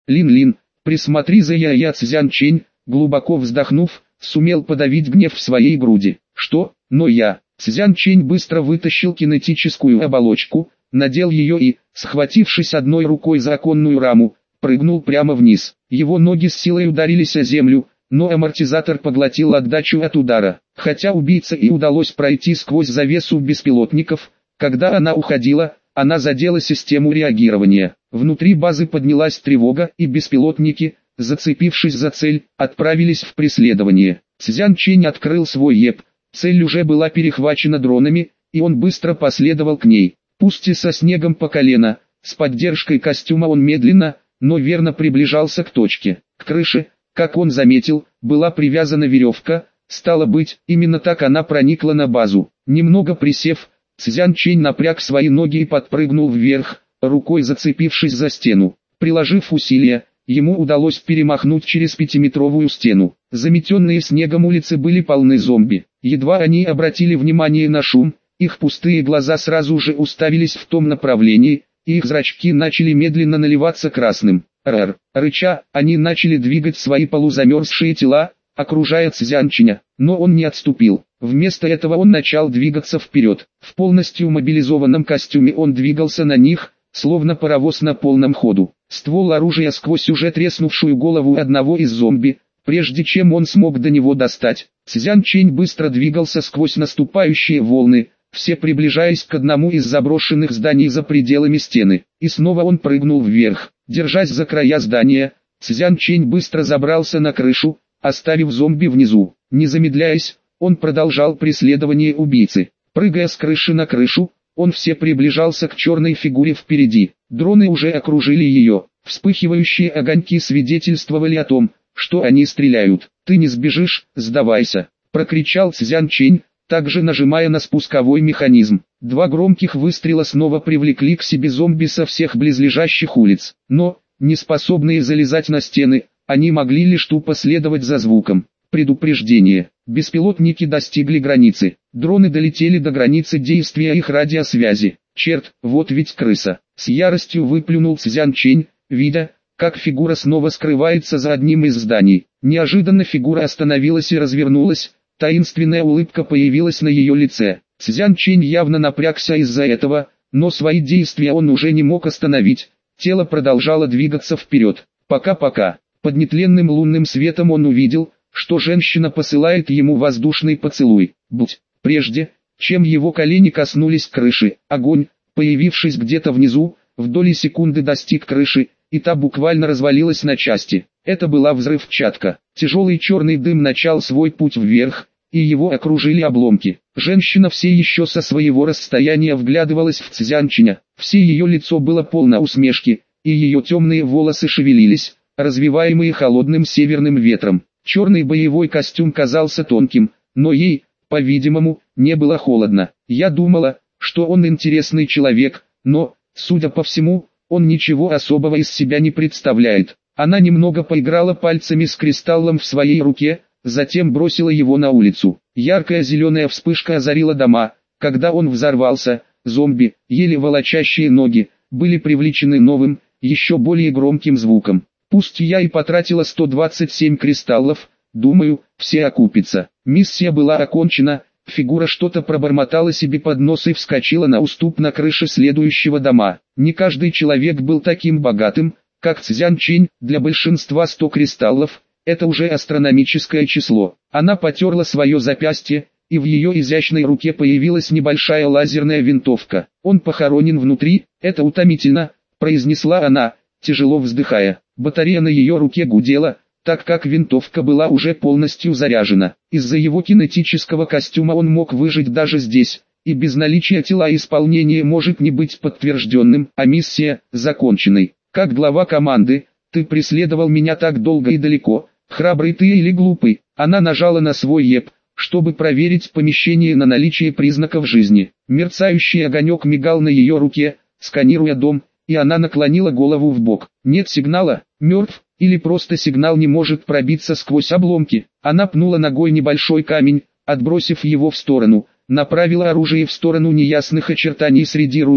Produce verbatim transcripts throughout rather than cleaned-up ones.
Лин-Лин, присмотри за Я-Я. Цзянчень, глубоко вздохнув, сумел подавить гнев в своей груди. Что? Но я... Цзянчень быстро вытащил кинетическую оболочку, надел ее и, схватившись одной рукой за оконную раму, прыгнул прямо вниз. Его ноги с силой ударились о землю, но амортизатор поглотил отдачу от удара. Хотя убийце и удалось пройти сквозь завесу беспилотников, когда она уходила, она задела систему реагирования. Внутри базы поднялась тревога, и беспилотники, зацепившись за цель, отправились в преследование. Цзянчень открыл свой еп, цель уже была перехвачена дронами, и он быстро последовал к ней. Пусть и со снегом по колено, с поддержкой костюма он медленно, но верно приближался к точке. К крыше, как он заметил, была привязана веревка, стало быть, именно так она проникла на базу. Немного присев, Цзянчень напряг свои ноги и подпрыгнул вверх, рукой зацепившись за стену. Приложив усилия, ему удалось перемахнуть через пятиметровую стену. Заметенные снегом улицы были полны зомби. Едва они обратили внимание на шум, их пустые глаза сразу же уставились в том направлении, и их зрачки начали медленно наливаться красным. Рар, рыча, они начали двигать свои полузамерзшие тела, окружая Цзянченя, но он не отступил. Вместо этого он начал двигаться вперед. В полностью мобилизованном костюме он двигался на них, словно паровоз на полном ходу. Ствол оружия сквозь уже треснувшую голову одного из зомби, прежде чем он смог до него достать. Цзянчень быстро двигался сквозь наступающие волны, все приближаясь к одному из заброшенных зданий за пределами стены. И снова он прыгнул вверх. Держась за края здания, Цзянчень быстро забрался на крышу, оставив зомби внизу. Не замедляясь, он продолжал преследование убийцы. Прыгая с крыши на крышу, он все приближался к черной фигуре впереди. Дроны уже окружили ее. Вспыхивающие огоньки свидетельствовали о том, что они стреляют. «Ты не сбежишь, сдавайся!» — прокричал Цзянчень, также нажимая на спусковой механизм. Два громких выстрела снова привлекли к себе зомби со всех близлежащих улиц. Но, не способные залезать на стены, они могли лишь тупо следовать за звуком. Предупреждение. Беспилотники достигли границы. Дроны долетели до границы действия их радиосвязи. Черт, вот ведь крыса. С яростью выплюнул Цзянчень, видя, как фигура снова скрывается за одним из зданий. Неожиданно фигура остановилась и развернулась, таинственная улыбка появилась на ее лице. Цзянчень явно напрягся из-за этого, но свои действия он уже не мог остановить. Тело продолжало двигаться вперед. Пока-пока. Под нетленным лунным светом он увидел, что женщина посылает ему воздушный поцелуй. Будь, прежде, чем его колени коснулись крыши, огонь, появившись где-то внизу, в доли секунды достиг крыши, и та буквально развалилась на части. Это была взрывчатка. Тяжелый черный дым начал свой путь вверх, и его окружили обломки. Женщина все еще со своего расстояния вглядывалась в Цзянченя. Все ее лицо было полно усмешки, и ее темные волосы шевелились, развиваемые холодным северным ветром. Черный боевой костюм казался тонким, но ей, по-видимому, не было холодно. Я думала, что он интересный человек, но, судя по всему, он ничего особого из себя не представляет. Она немного поиграла пальцами с кристаллом в своей руке, затем бросила его на улицу. Яркая зеленая вспышка озарила дома. Когда он взорвался, зомби, еле волочащие ноги, были привлечены новым, еще более громким звуком. Пусть я и потратила сто двадцать семь кристаллов, думаю, все окупится. Миссия была окончена, фигура что-то пробормотала себе под нос и вскочила на уступ на крыше следующего дома. Не каждый человек был таким богатым, как Цзянчень, для большинства сто кристаллов – это уже астрономическое число. Она потерла свое запястье, и в ее изящной руке появилась небольшая лазерная винтовка. «Он похоронен внутри, это утомительно», – произнесла она, тяжело вздыхая. Батарея на ее руке гудела, так как винтовка была уже полностью заряжена. Из-за его кинетического костюма он мог выжить даже здесь, и без наличия тела исполнение может не быть подтвержденным, а миссия – законченной. Как глава команды, ты преследовал меня так долго и далеко, храбрый ты или глупый. Она нажала на свой еп, чтобы проверить помещение на наличие признаков жизни. Мерцающий огонек мигал на ее руке, сканируя дом, и она наклонила голову вбок. Нет сигнала, мертв, или просто сигнал не может пробиться сквозь обломки. Она пнула ногой небольшой камень, отбросив его в сторону, направила оружие в сторону неясных очертаний среди руин,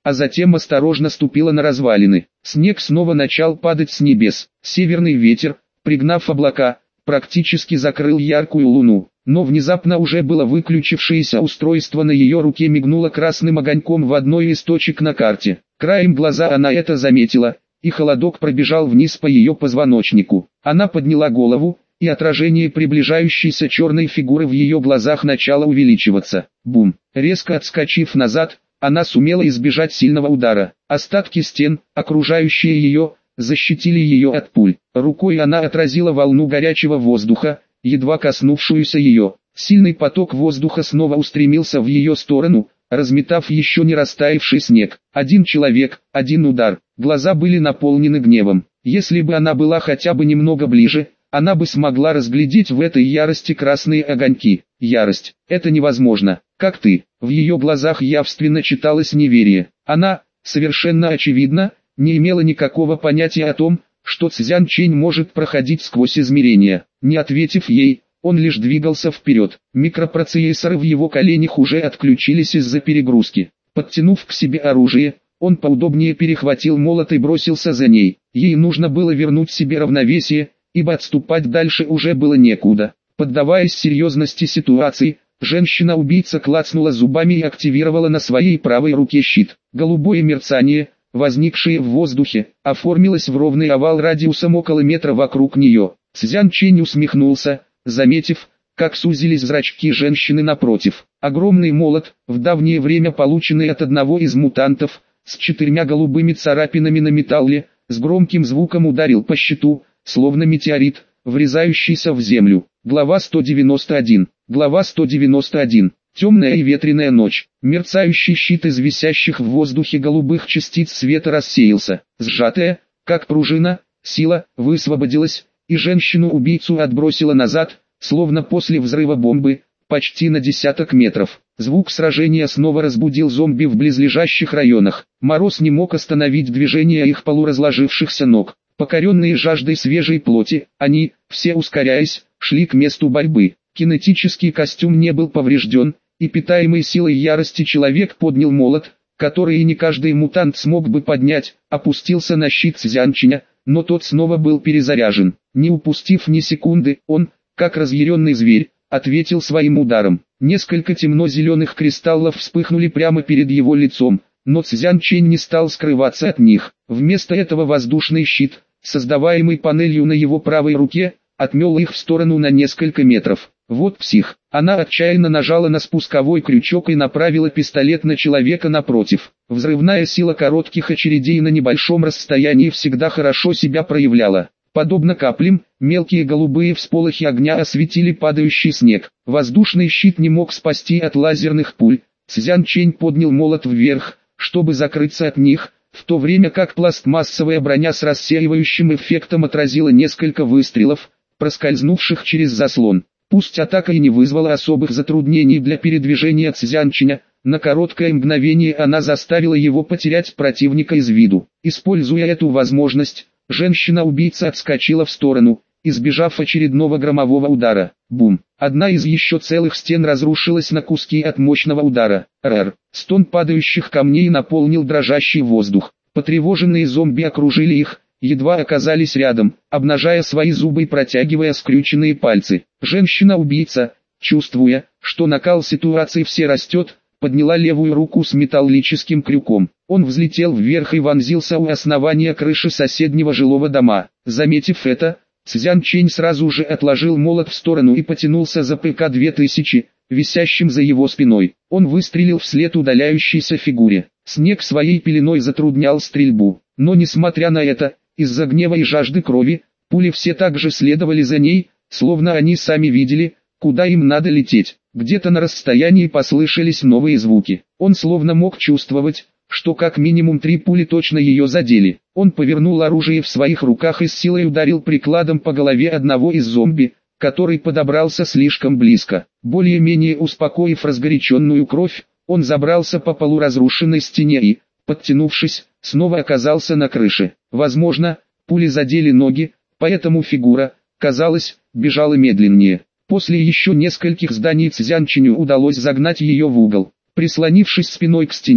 а затем осторожно ступила на развалины. Снег снова начал падать с небес. Северный ветер, пригнав облака, практически закрыл яркую луну. Но внезапно уже было выключившееся устройство на ее руке мигнуло красным огоньком в одной из точек на карте. Краем глаза она это заметила, и холодок пробежал вниз по ее позвоночнику. Она подняла голову, и отражение приближающейся черной фигуры в ее глазах начало увеличиваться. Бум! Резко отскочив назад, она сумела избежать сильного удара. Остатки стен, окружающие ее, защитили ее от пуль. Рукой она отразила волну горячего воздуха, едва коснувшуюся ее. Сильный поток воздуха снова устремился в ее сторону, разметав еще не растаявший снег. Один человек, один удар. Глаза были наполнены гневом. Если бы она была хотя бы немного ближе, она бы смогла разглядеть в этой ярости красные огоньки. Ярость. Это невозможно. Как ты? В ее глазах явственно читалось неверие. Она, совершенно очевидно, не имела никакого понятия о том, что Цзян Чэнь может проходить сквозь измерения. Не ответив ей, он лишь двигался вперед. Микропроцессоры в его коленях уже отключились из-за перегрузки. Подтянув к себе оружие, он поудобнее перехватил молот и бросился за ней. Ей нужно было вернуть себе равновесие, ибо отступать дальше уже было некуда. Поддаваясь серьезности ситуации, женщина-убийца клацнула зубами и активировала на своей правой руке щит. Голубое мерцание, возникшее в воздухе, оформилось в ровный овал радиусом около метра вокруг нее. Цзян Чэнь усмехнулся, заметив, как сузились зрачки женщины напротив. Огромный молот, в давнее время полученный от одного из мутантов, с четырьмя голубыми царапинами на металле, с громким звуком ударил по щиту, словно метеорит, врезающийся в землю. Глава сто девяносто один. Глава сто девяносто один. Темная и ветреная ночь. Мерцающий щит из висящих в воздухе голубых частиц света рассеялся. Сжатая, как пружина, сила высвободилась, и женщину-убийцу отбросила назад, словно после взрыва бомбы, почти на десяток метров. Звук сражения снова разбудил зомби в близлежащих районах. Мороз не мог остановить движение их полуразложившихся ног. Покоренные жаждой свежей плоти, они, все ускоряясь, шли к месту борьбы. Кинетический костюм не был поврежден, и питаемый силой ярости человек поднял молот, который и не каждый мутант смог бы поднять, опустился на щит Цзян Чэня, но тот снова был перезаряжен. Не упустив ни секунды, он, как разъяренный зверь, ответил своим ударом. Несколько темно-зеленых кристаллов вспыхнули прямо перед его лицом, но Цзян Чэнь не стал скрываться от них. Вместо этого воздушный щит, создаваемый панелью на его правой руке, отмел их в сторону на несколько метров. Вот псих. Она отчаянно нажала на спусковой крючок и направила пистолет на человека напротив. Взрывная сила коротких очередей на небольшом расстоянии всегда хорошо себя проявляла. Подобно каплям, мелкие голубые всполохи огня осветили падающий снег. Воздушный щит не мог спасти от лазерных пуль. Цзян Чэнь поднял молот вверх, чтобы закрыться от них, в то время как пластмассовая броня с рассеивающим эффектом отразила несколько выстрелов, проскользнувших через заслон. Пусть атака и не вызвала особых затруднений для передвижения Цзян Чэня, на короткое мгновение она заставила его потерять противника из виду. Используя эту возможность, женщина-убийца отскочила в сторону, избежав очередного громового удара. Бум! Одна из еще целых стен разрушилась на куски от мощного удара. Рэр! Стон падающих камней наполнил дрожащий воздух. Потревоженные зомби окружили их, едва оказались рядом, обнажая свои зубы и протягивая скрюченные пальцы. Женщина-убийца, чувствуя, что накал ситуации все растет, подняла левую руку с металлическим крюком. Он взлетел вверх и вонзился у основания крыши соседнего жилого дома. Заметив это, Цзян Чэнь сразу же отложил молот в сторону и потянулся за ПК две тысячи, висящим за его спиной. Он выстрелил вслед удаляющейся фигуре. Снег своей пеленой затруднял стрельбу, но несмотря на это, из-за гнева и жажды крови, пули все так же следовали за ней, словно они сами видели, куда им надо лететь. Где-то на расстоянии послышались новые звуки. Он словно мог чувствовать, что как минимум три пули точно ее задели. Он повернул оружие в своих руках и с силой ударил прикладом по голове одного из зомби, который подобрался слишком близко. Более-менее успокоив разгоряченную кровь, он забрался по полуразрушенной стене и, подтянувшись, снова оказался на крыше. Возможно, пули задели ноги, поэтому фигура, казалось, бежала медленнее. После еще нескольких зданий Цзян Чэню удалось загнать ее в угол. Прислонившись спиной к стене,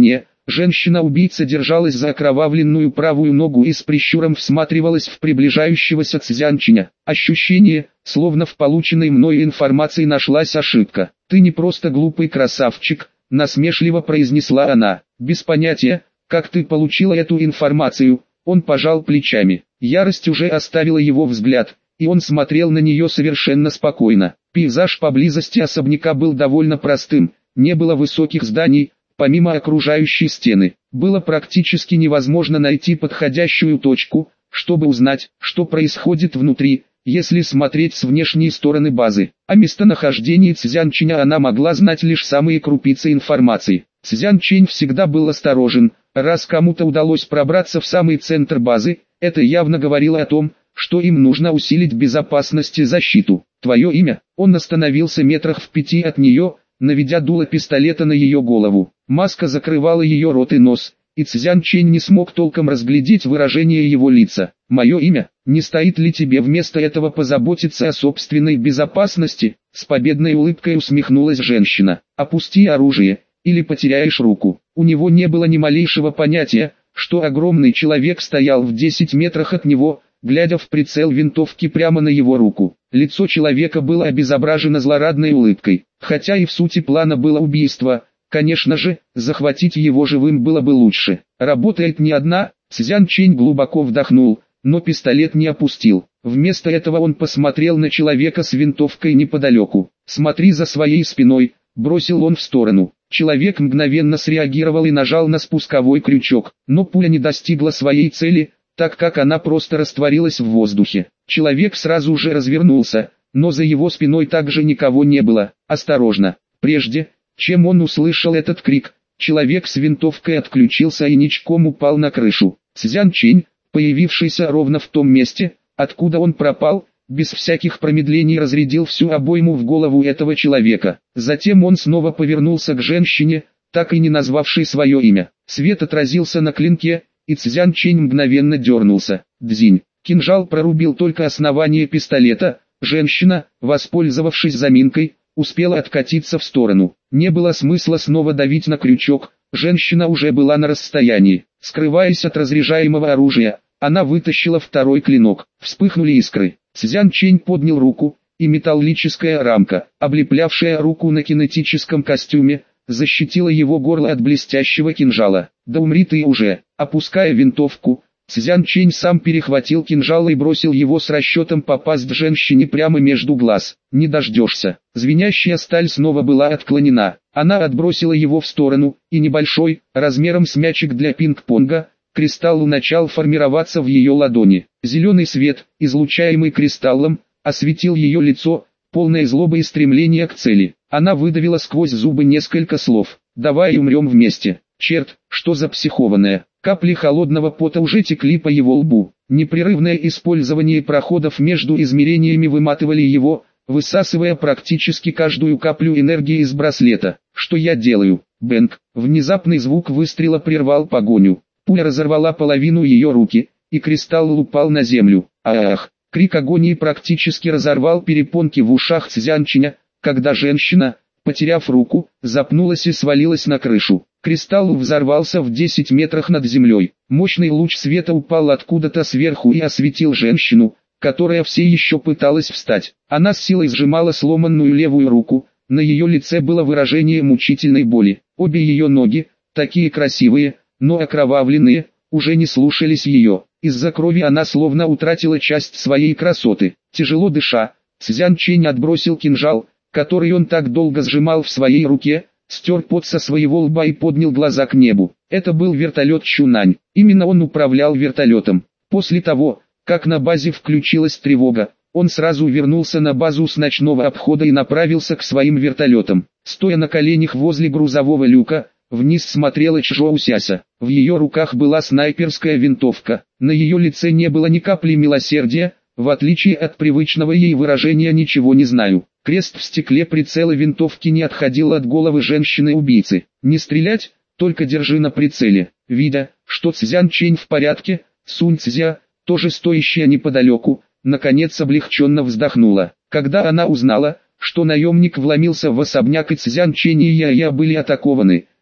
Женщина-убийца держалась за окровавленную правую ногу и с прищуром всматривалась в приближающегося Цзянчиня. Ощущение, словно в полученной мной информации нашлась ошибка. «Ты не просто глупый красавчик», — насмешливо произнесла она. «Без понятия, как ты получила эту информацию». Он пожал плечами. Ярость уже оставила его взгляд, и он смотрел на нее совершенно спокойно. Пейзаж поблизости особняка был довольно простым, не было высоких зданий, помимо окружающей стены. Было практически невозможно найти подходящую точку, чтобы узнать, что происходит внутри, если смотреть с внешней стороны базы. О местонахождении Цзянчиня она могла знать лишь самые крупицы информации. Цзянчень всегда был осторожен, раз кому-то удалось пробраться в самый центр базы, это явно говорило о том, что им нужно усилить безопасность и защиту. «Твое имя?» Он остановился метрах в пяти от нее, наведя дуло пистолета на ее голову. Маска закрывала ее рот и нос, и Цзянчень не смог толком разглядеть выражение его лица. «Мое имя? Не стоит ли тебе вместо этого позаботиться о собственной безопасности?» С победной улыбкой усмехнулась женщина. «Опусти оружие, или потеряешь руку». У него не было ни малейшего понятия, что огромный человек стоял в десяти метрах от него, глядя в прицел винтовки прямо на его руку. Лицо человека было обезображено злорадной улыбкой. Хотя и в сути плана было убийство, конечно же, захватить его живым было бы лучше. Работает не одна. Цзянчень глубоко вдохнул, но пистолет не опустил. Вместо этого он посмотрел на человека с винтовкой неподалеку. «Смотри за своей спиной», — бросил он в сторону. Человек мгновенно среагировал и нажал на спусковой крючок, но пуля не достигла своей цели, так как она просто растворилась в воздухе. Человек сразу же развернулся, но за его спиной также никого не было. «Осторожно!» Прежде, чем он услышал этот крик, человек с винтовкой отключился и ничком упал на крышу. Цзянчень, появившийся ровно в том месте, откуда он пропал, без всяких промедлений разрядил всю обойму в голову этого человека. Затем он снова повернулся к женщине, так и не назвавшей свое имя. Свет отразился на клинке, и Цзянчень мгновенно дернулся. Дзинь. Кинжал прорубил только основание пистолета. Женщина, воспользовавшись заминкой, успела откатиться в сторону. Не было смысла снова давить на крючок, женщина уже была на расстоянии. Скрываясь от разряжаемого оружия, она вытащила второй клинок. Вспыхнули искры. Цзянчень поднял руку, и металлическая рамка, облеплявшая руку на кинетическом костюме, защитила его горло от блестящего кинжала. «Да умри ты уже!» Опуская винтовку, Цзянчень сам перехватил кинжал и бросил его с расчетом попасть женщине прямо между глаз. «Не дождешься!» Звенящая сталь снова была отклонена. Она отбросила его в сторону, и небольшой, размером с мячик для пинг-понга, кристалл начал формироваться в ее ладони. Зеленый свет, излучаемый кристаллом, осветил ее лицо, полное злобы и стремления к цели. Она выдавила сквозь зубы несколько слов. «Давай умрем вместе». Черт, что за психованное. Капли холодного пота уже текли по его лбу. Непрерывное использование проходов между измерениями выматывали его, высасывая практически каждую каплю энергии из браслета. «Что я делаю?» Бэнк. Внезапный звук выстрела прервал погоню. Пуля разорвала половину ее руки, и кристалл упал на землю. Ах! Крик агонии практически разорвал перепонки в ушах Цзянченя, когда женщина, потеряв руку, запнулась и свалилась на крышу. Кристалл взорвался в десяти метрах над землей. Мощный луч света упал откуда-то сверху и осветил женщину, которая все еще пыталась встать. Она с силой сжимала сломанную левую руку, на ее лице было выражение мучительной боли. Обе ее ноги, такие красивые, но окровавленные, уже не слушались ее. Из-за крови она словно утратила часть своей красоты. Тяжело дыша, Цзянчень отбросил кинжал, который он так долго сжимал в своей руке, стер пот со своего лба и поднял глаза к небу. Это был вертолет Чунань. Именно он управлял вертолетом. После того, как на базе включилась тревога, он сразу вернулся на базу с ночного обхода и направился к своим вертолетам. Стоя на коленях возле грузового люка, вниз смотрела Чжоу Сяся. В ее руках была снайперская винтовка. На ее лице не было ни капли милосердия, в отличие от привычного ей выражения «ничего не знаю». Крест в стекле прицела винтовки не отходил от головы женщины-убийцы. «Не стрелять, только держи на прицеле». Видя, что Цзянчень в порядке, Сунь Цзя, тоже стоящая неподалеку, наконец облегченно вздохнула. Когда она узнала, что наемник вломился в особняк и Цзянчень и Яя были атакованы,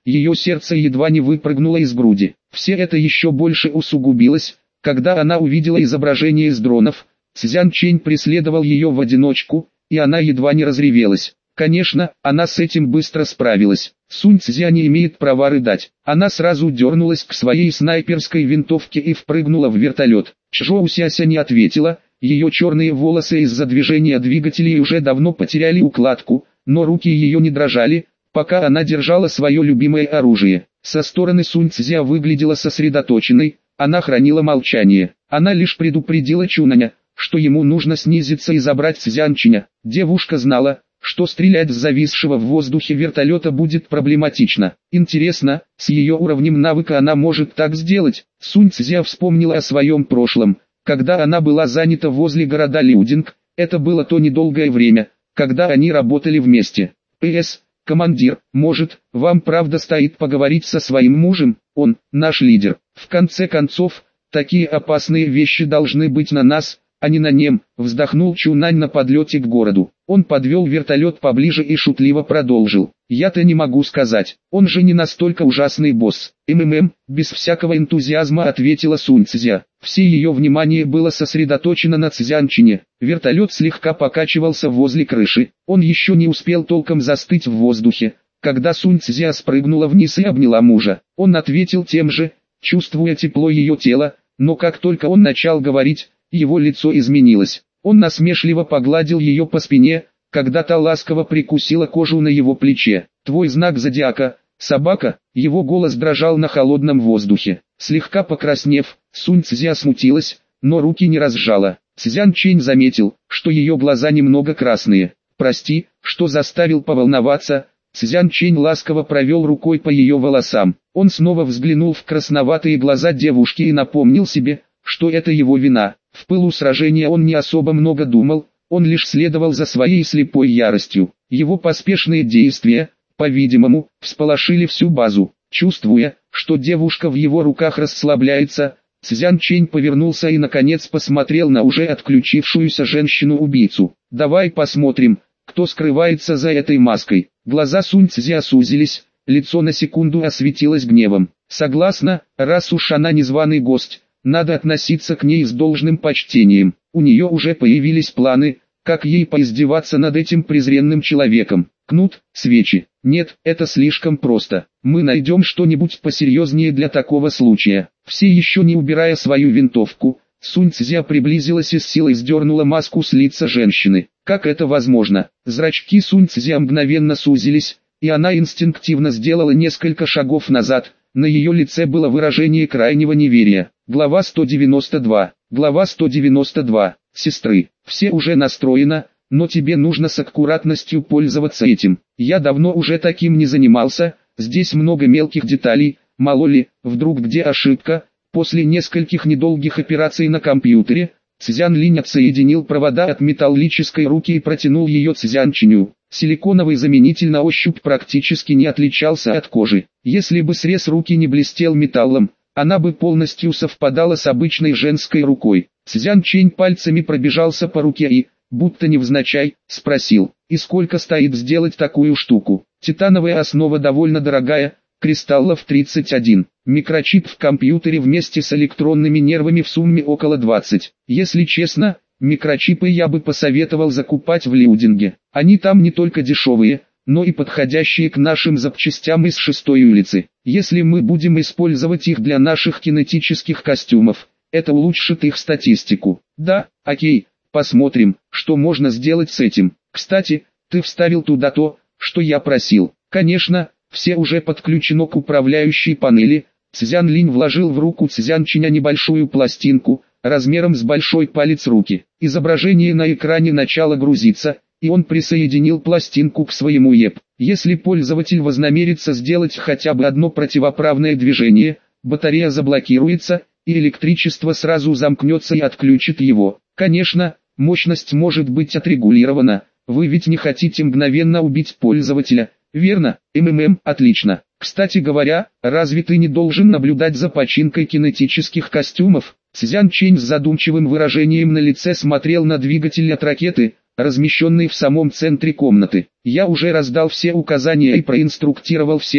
ее сердце едва не выпрыгнуло из груди. Все это еще больше усугубилось, когда она увидела изображение из дронов. Цзян Чэнь преследовал ее в одиночку, и она едва не разревелась. Конечно, она с этим быстро справилась. Сунь Цзя не имеет права рыдать. Она сразу дернулась к своей снайперской винтовке и впрыгнула в вертолет. Чжоу Сяся не ответила, ее черные волосы из-за движения двигателей уже давно потеряли укладку, но руки ее не дрожали, пока она держала свое любимое оружие. Со стороны Сунь Цзя выглядела сосредоточенной, она хранила молчание. Она лишь предупредила Чунаня, что ему нужно снизиться и забрать Цзянчиня. Девушка знала, что стрелять с зависшего в воздухе вертолета будет проблематично. Интересно, с ее уровнем навыка она может так сделать? Сунь Цзя вспомнила о своем прошлом, когда она была занята возле города Лиудинг. Это было то недолгое время, когда они работали вместе. «П.С. Командир, может, вам правда стоит поговорить со своим мужем? Он, наш лидер. В конце концов, такие опасные вещи должны быть на нас, а не на нем», вздохнул Чунань на подлете к городу. Он подвел вертолет поближе и шутливо продолжил. «Я-то не могу сказать, он же не настолько ужасный босс». «МММ», без всякого энтузиазма ответила Сунь Цзя. Все ее внимание было сосредоточено на Цзянчине. Вертолет слегка покачивался возле крыши. Он еще не успел толком застыть в воздухе, когда Сунь Цзя спрыгнула вниз и обняла мужа. Он ответил тем же, чувствуя тепло ее тела, но как только он начал говорить, его лицо изменилось. Он насмешливо погладил ее по спине, когда та ласково прикусила кожу на его плече. «Твой знак зодиака, собака», его голос дрожал на холодном воздухе. Слегка покраснев, Сунь Цзя смутилась, но руки не разжала. Цзян Чэнь заметил, что ее глаза немного красные. «Прости, что заставил поволноваться». Цзян Чэнь ласково провел рукой по ее волосам. Он снова взглянул в красноватые глаза девушки и напомнил себе, что это его вина. В пылу сражения он не особо много думал, он лишь следовал за своей слепой яростью. Его поспешные действия, по-видимому, всполошили всю базу. Чувствуя, что девушка в его руках расслабляется, Цзян Чэнь повернулся и наконец посмотрел на уже отключившуюся женщину-убийцу. «Давай посмотрим, кто скрывается за этой маской». Глаза Сунь Цзя сузились, лицо на секунду осветилось гневом. «Согласна, раз уж она незваный гость, надо относиться к ней с должным почтением. У нее уже появились планы, как ей поиздеваться над этим презренным человеком. Кнут, свечи. Нет, это слишком просто. Мы найдем что-нибудь посерьезнее для такого случая». Все еще не убирая свою винтовку, Сунь Цзя приблизилась и с силой сдернула маску с лица женщины. Как это возможно? Зрачки Сунь Цзя мгновенно сузились, и она инстинктивно сделала несколько шагов назад. На ее лице было выражение крайнего неверия. Глава сто девяносто два. Глава сто девяносто два. Сестры, все уже настроено, но тебе нужно с аккуратностью пользоваться этим. Я давно уже таким не занимался, здесь много мелких деталей, мало ли, вдруг где ошибка. После нескольких недолгих операций на компьютере, Цзян Линь отсоединил провода от металлической руки и протянул ее Цзянчиню. Силиконовый заменитель на ощупь практически не отличался от кожи. Если бы срез руки не блестел металлом, она бы полностью совпадала с обычной женской рукой. Цзян Чэнь пальцами пробежался по руке и, будто невзначай, спросил: «И сколько стоит сделать такую штуку?» «Титановая основа довольно дорогая, кристаллов тридцать один. Микрочип в компьютере вместе с электронными нервами в сумме около двадцати. Если честно, микрочипы я бы посоветовал закупать в Лиудинге. Они там не только дешевые, но и подходящие к нашим запчастям из шестой улицы. Если мы будем использовать их для наших кинетических костюмов, это улучшит их статистику». «Да, окей, посмотрим, что можно сделать с этим. Кстати, ты вставил туда то, что я просил». «Конечно, все уже подключено к управляющей панели». Цзян Линь вложил в руку Цзянчиня небольшую пластинку, размером с большой палец руки. Изображение на экране начало грузиться, и он присоединил пластинку к своему ЕП. Если пользователь вознамерится сделать хотя бы одно противоправное движение, батарея заблокируется, и электричество сразу замкнется и отключит его. Конечно, мощность может быть отрегулирована, вы ведь не хотите мгновенно убить пользователя, верно? МММ, отлично. Кстати говоря, разве ты не должен наблюдать за починкой кинетических костюмов? Цзян Чэнь с задумчивым выражением на лице смотрел на двигатель от ракеты, размещенный в самом центре комнаты. «Я уже раздал все указания и проинструктировал всех,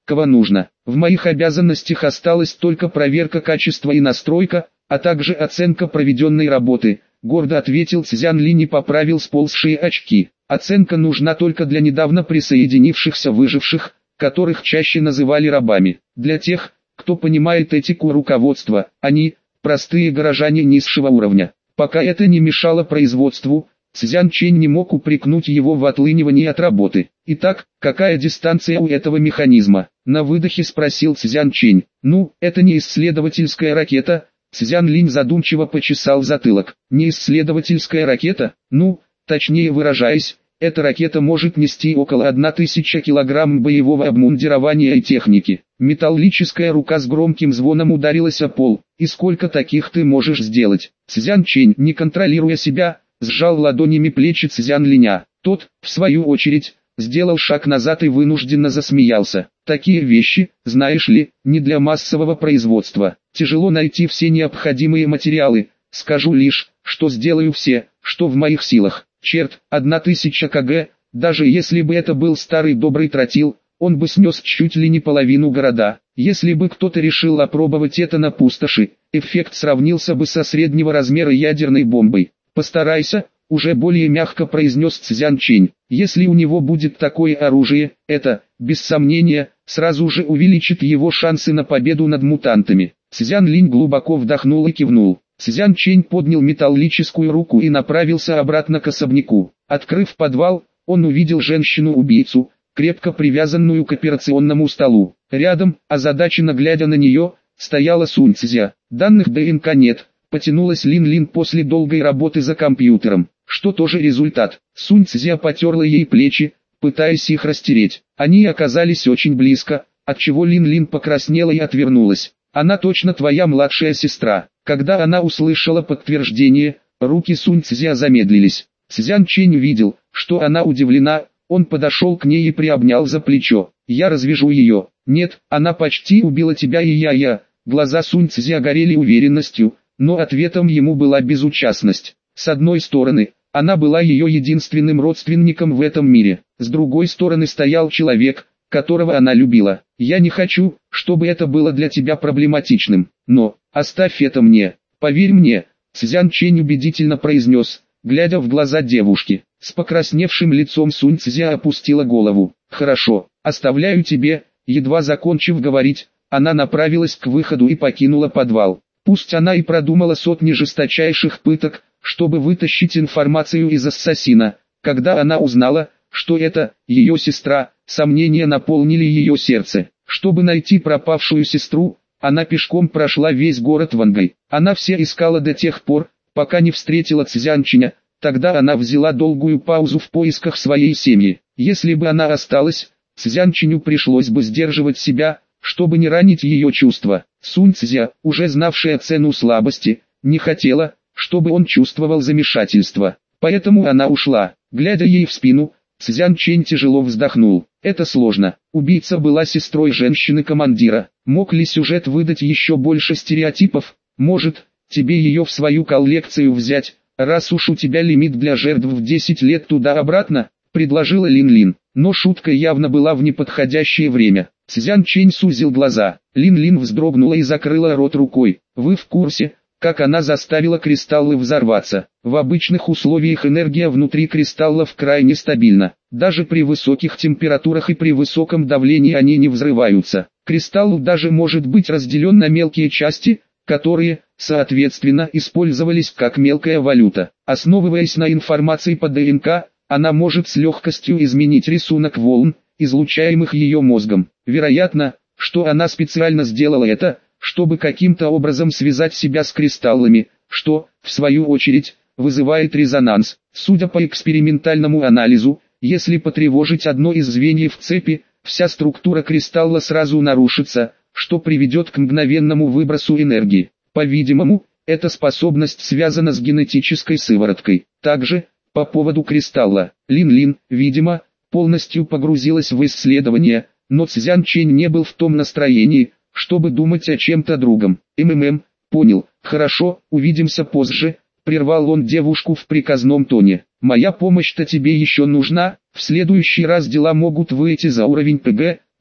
кого нужно. В моих обязанностях осталась только проверка качества и настройка, а также оценка проведенной работы, гордо ответил Цзян Линь и поправил сползшие очки. Оценка нужна только для недавно присоединившихся выживших, которых чаще называли рабами. Для тех, кто понимает этику руководства, они – простые горожане низшего уровня. Пока это не мешало производству, Цзян Чэнь не мог упрекнуть его в отлынивании от работы. «Итак, какая дистанция у этого механизма?» – на выдохе спросил Цзян Чэнь. «Ну, это не исследовательская ракета». Цзян Линь задумчиво почесал затылок. «Не исследовательская ракета? Ну, точнее выражаясь, эта ракета может нести около тысячи килограмм боевого обмундирования и техники». Металлическая рука с громким звоном ударилась о пол. «И сколько таких ты можешь сделать?» Цзян Чэнь, не контролируя себя, сжал ладонями плечи Цзян Линя. Тот, в свою очередь, сделал шаг назад и вынужденно засмеялся. «Такие вещи, знаешь ли, не для массового производства. Тяжело найти все необходимые материалы. Скажу лишь, что сделаю все, что в моих силах. Черт, одна тысяча кг, даже если бы это был старый добрый тротил, он бы снес чуть ли не половину города. Если бы кто-то решил опробовать это на пустоши, эффект сравнился бы со среднего размера ядерной бомбой. Постарайся», — уже более мягко произнес Цзян Чэнь. «Если у него будет такое оружие, это, без сомнения, сразу же увеличит его шансы на победу над мутантами». Цзян Линь глубоко вдохнул и кивнул. Цзян Чэнь поднял металлическую руку и направился обратно к особняку. Открыв подвал, он увидел женщину-убийцу, крепко привязанную к операционному столу. Рядом, озадаченно глядя на нее, стояла Сунь Цзя. «Данных ДНК нет», — потянулась Лин Лин после долгой работы за компьютером. Что тоже результат. Сунь Цзя потерла ей плечи, пытаясь их растереть. Они оказались очень близко, отчего Лин Лин покраснела и отвернулась. «Она точно твоя младшая сестра». Когда она услышала подтверждение, руки Сунь Цзя замедлились. Цзян Чэнь увидел, что она удивлена, он подошел к ней и приобнял за плечо. «Я развяжу ее». «Нет, она почти убила тебя и я-я». Глаза Сунь Цзя горели уверенностью, но ответом ему была безучастность. С одной стороны, она была ее единственным родственником в этом мире. С другой стороны стоял человек, которого она любила. «Я не хочу, чтобы это было для тебя проблематичным, но, оставь это мне, поверь мне», Цзян Чэнь убедительно произнес, глядя в глаза девушки. С покрасневшим лицом Сунь Цзя опустила голову. «Хорошо, оставляю тебе», едва закончив говорить, она направилась к выходу и покинула подвал. Пусть она и продумала сотни жесточайших пыток, чтобы вытащить информацию из ассасина, когда она узнала, что это ее сестра, сомнения наполнили ее сердце. Чтобы найти пропавшую сестру, она пешком прошла весь город Вангай. Она все искала до тех пор, пока не встретила Цзян Чэня. Тогда она взяла долгую паузу в поисках своей семьи. Если бы она осталась, Цзян Чэню пришлось бы сдерживать себя, чтобы не ранить ее чувства. Сунь Цзя, уже знавшая цену слабости, не хотела, чтобы он чувствовал замешательство. Поэтому она ушла. Глядя ей в спину, Цзян Чэнь тяжело вздохнул. Это сложно. Убийца была сестрой женщины-командира. Мог ли сюжет выдать еще больше стереотипов? Может, тебе ее в свою коллекцию взять, раз уж у тебя лимит для жертв в десять лет туда-обратно, предложила Лин Лин. Но шутка явно была в неподходящее время. Цзян Чэнь сузил глаза. Лин Лин вздрогнула и закрыла рот рукой. Вы в курсе, как она заставила кристаллы взорваться? В обычных условиях энергия внутри кристаллов крайне стабильна. Даже при высоких температурах и при высоком давлении они не взрываются. Кристалл даже может быть разделен на мелкие части, которые, соответственно, использовались как мелкая валюта. Основываясь на информации по ДНК, она может с легкостью изменить рисунок волн, излучаемых ее мозгом. Вероятно, что она специально сделала это, чтобы каким-то образом связать себя с кристаллами, что, в свою очередь, вызывает резонанс. Судя по экспериментальному анализу, если потревожить одно из звеньев цепи, вся структура кристалла сразу нарушится, что приведет к мгновенному выбросу энергии. По-видимому, эта способность связана с генетической сывороткой. Также, по поводу кристалла, Лин Лин, видимо, полностью погрузилась в исследование, но Цзян Чэнь не был в том настроении, чтобы думать о чем-то другом. МММ, понял, хорошо, увидимся позже, прервал он девушку в приказном тоне. Моя помощь-то тебе еще нужна, в следующий раз дела могут выйти за уровень ПГ,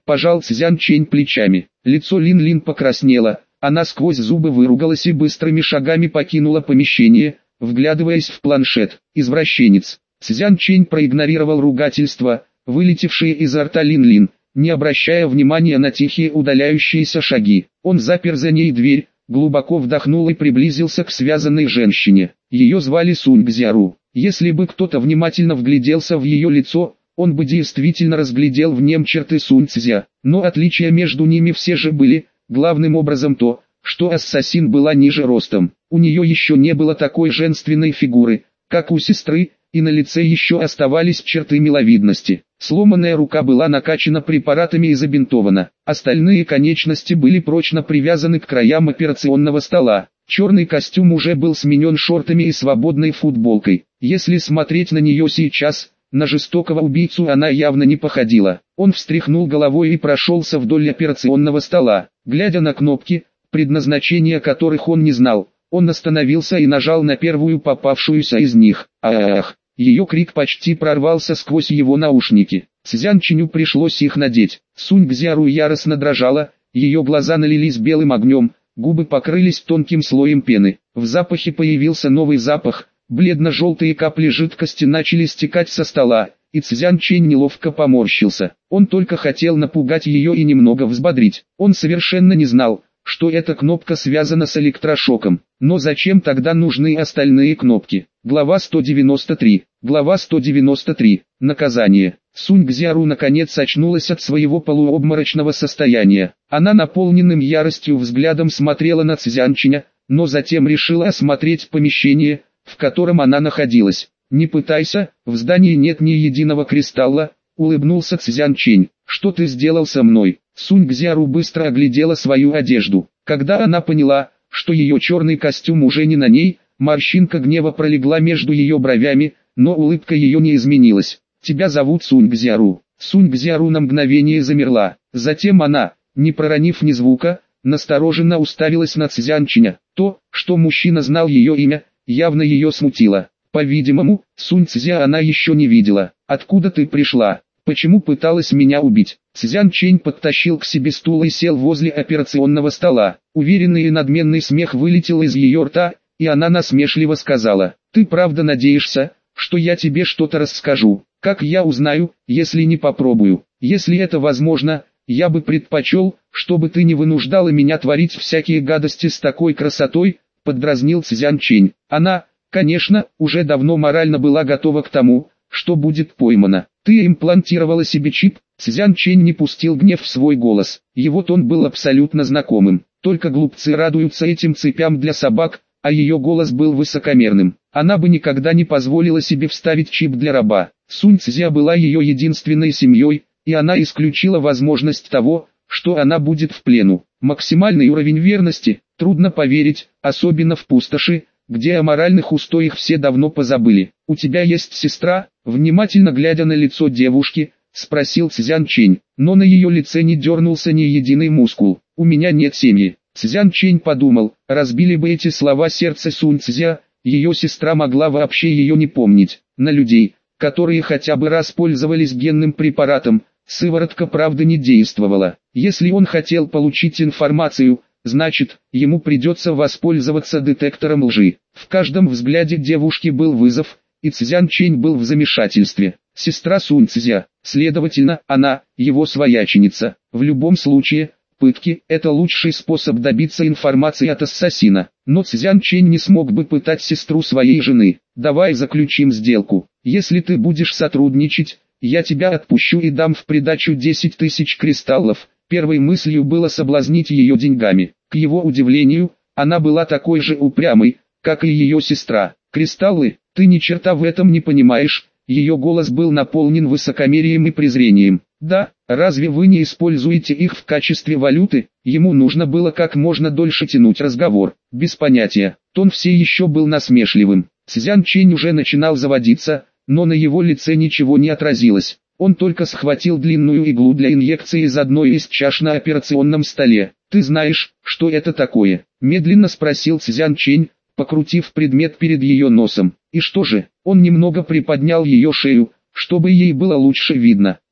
пожал Цзян Чэнь плечами. Лицо Лин Лин покраснело, она сквозь зубы выругалась и быстрыми шагами покинула помещение, вглядываясь в планшет. Извращенец. Цзян Чэнь проигнорировал ругательства, вылетевшие изо рта Лин Лин, не обращая внимания на тихие удаляющиеся шаги. Он запер за ней дверь, глубоко вдохнул и приблизился к связанной женщине. Ее звали Сунь Гзяру. Если бы кто-то внимательно вгляделся в ее лицо, он бы действительно разглядел в нем черты Сунь Цзя. Но отличия между ними все же были, главным образом то, что ассасин была ниже ростом. У нее еще не было такой женственной фигуры, как у сестры, и на лице еще оставались черты миловидности. Сломанная рука была накачана препаратами и забинтована. Остальные конечности были прочно привязаны к краям операционного стола. Черный костюм уже был сменен шортами и свободной футболкой. Если смотреть на нее сейчас, на жестокого убийцу она явно не походила. Он встряхнул головой и прошелся вдоль операционного стола. Глядя на кнопки, предназначение которых он не знал, он остановился и нажал на первую попавшуюся из них. Ах! Ее крик почти прорвался сквозь его наушники. Цзян Чэню пришлось их надеть. Сунь Гзяру яростно дрожала, ее глаза налились белым огнем, губы покрылись тонким слоем пены. В запахе появился новый запах, бледно-желтые капли жидкости начали стекать со стола, и Цзян Чэнь неловко поморщился. Он только хотел напугать ее и немного взбодрить. Он совершенно не знал, что эта кнопка связана с электрошоком. Но зачем тогда нужны остальные кнопки? Глава сто девяносто три. Глава сто девяносто три. Наказание. Сунь Гзяру наконец очнулась от своего полуобморочного состояния. Она наполненным яростью взглядом смотрела на Цзян Чэня, но затем решила осмотреть помещение, в котором она находилась. «Не пытайся, в здании нет ни единого кристалла», — улыбнулся Цзян Чэнь. «Что ты сделал со мной?» Сунь Гзяру быстро оглядела свою одежду. Когда она поняла, что ее черный костюм уже не на ней, морщинка гнева пролегла между ее бровями, но улыбка ее не изменилась. «Тебя зовут Сунь Гзяру». Сунь Гзяру на мгновение замерла. Затем она, не проронив ни звука, настороженно уставилась на Цзян Чэня. То, что мужчина знал ее имя, явно ее смутило. По-видимому, Сунь Цзя она еще не видела. «Откуда ты пришла? Почему пыталась меня убить?» Цзян Чэнь подтащил к себе стул и сел возле операционного стола. Уверенный и надменный смех вылетел из ее рта, и она насмешливо сказала: «Ты правда надеешься, что я тебе что-то расскажу? Как я узнаю, если не попробую? Если это возможно, я бы предпочел, чтобы ты не вынуждала меня творить всякие гадости с такой красотой», — поддразнил Цзян Чэнь. Она, конечно, уже давно морально была готова к тому, что будет поймана. «Ты имплантировала себе чип?» Цзян Чэнь не пустил гнев в свой голос. Его тон был абсолютно знакомым. Только глупцы радуются этим цепям для собак, а ее голос был высокомерным. Она бы никогда не позволила себе вставить чип для раба. Сунь Цзя была ее единственной семьей, и она исключила возможность того, что она будет в плену. Максимальный уровень верности, трудно поверить, особенно в пустоши, где о моральных устоях все давно позабыли. «У тебя есть сестра?» Внимательно глядя на лицо девушки, спросил Цзян Чэнь, но на ее лице не дернулся ни единый мускул. «У меня нет семьи». Цзян Чэнь подумал, разбили бы эти слова сердце Сунь Цзя, ее сестра могла вообще ее не помнить. На людей, которые хотя бы раз пользовались генным препаратом, сыворотка правды не действовала. Если он хотел получить информацию, значит, ему придется воспользоваться детектором лжи. В каждом взгляде девушки был вызов, и Цзян Чэнь был в замешательстве. Сестра Сунь Цзя, следовательно, она, его свояченица. В любом случае, пытки – это лучший способ добиться информации от ассасина. Но Цзян Чэнь не смог бы пытать сестру своей жены. «Давай заключим сделку. Если ты будешь сотрудничать, я тебя отпущу и дам в придачу десять тысяч кристаллов». Первой мыслью было соблазнить ее деньгами. К его удивлению, она была такой же упрямой, как и ее сестра. «Кристаллы? Ты ни черта в этом не понимаешь». Ее голос был наполнен высокомерием и презрением. «Да, разве вы не используете их в качестве валюты?» Ему нужно было как можно дольше тянуть разговор. Без понятия. Тон все еще был насмешливым. Цзян Чэнь уже начинал заводиться, но на его лице ничего не отразилось. Он только схватил длинную иглу для инъекции из одной из чаш на операционном столе. «Ты знаешь, что это такое?» – медленно спросил Цзян Чэнь, покрутив предмет перед ее носом. «И что же?» Он немного приподнял ее шею, чтобы ей было лучше видно.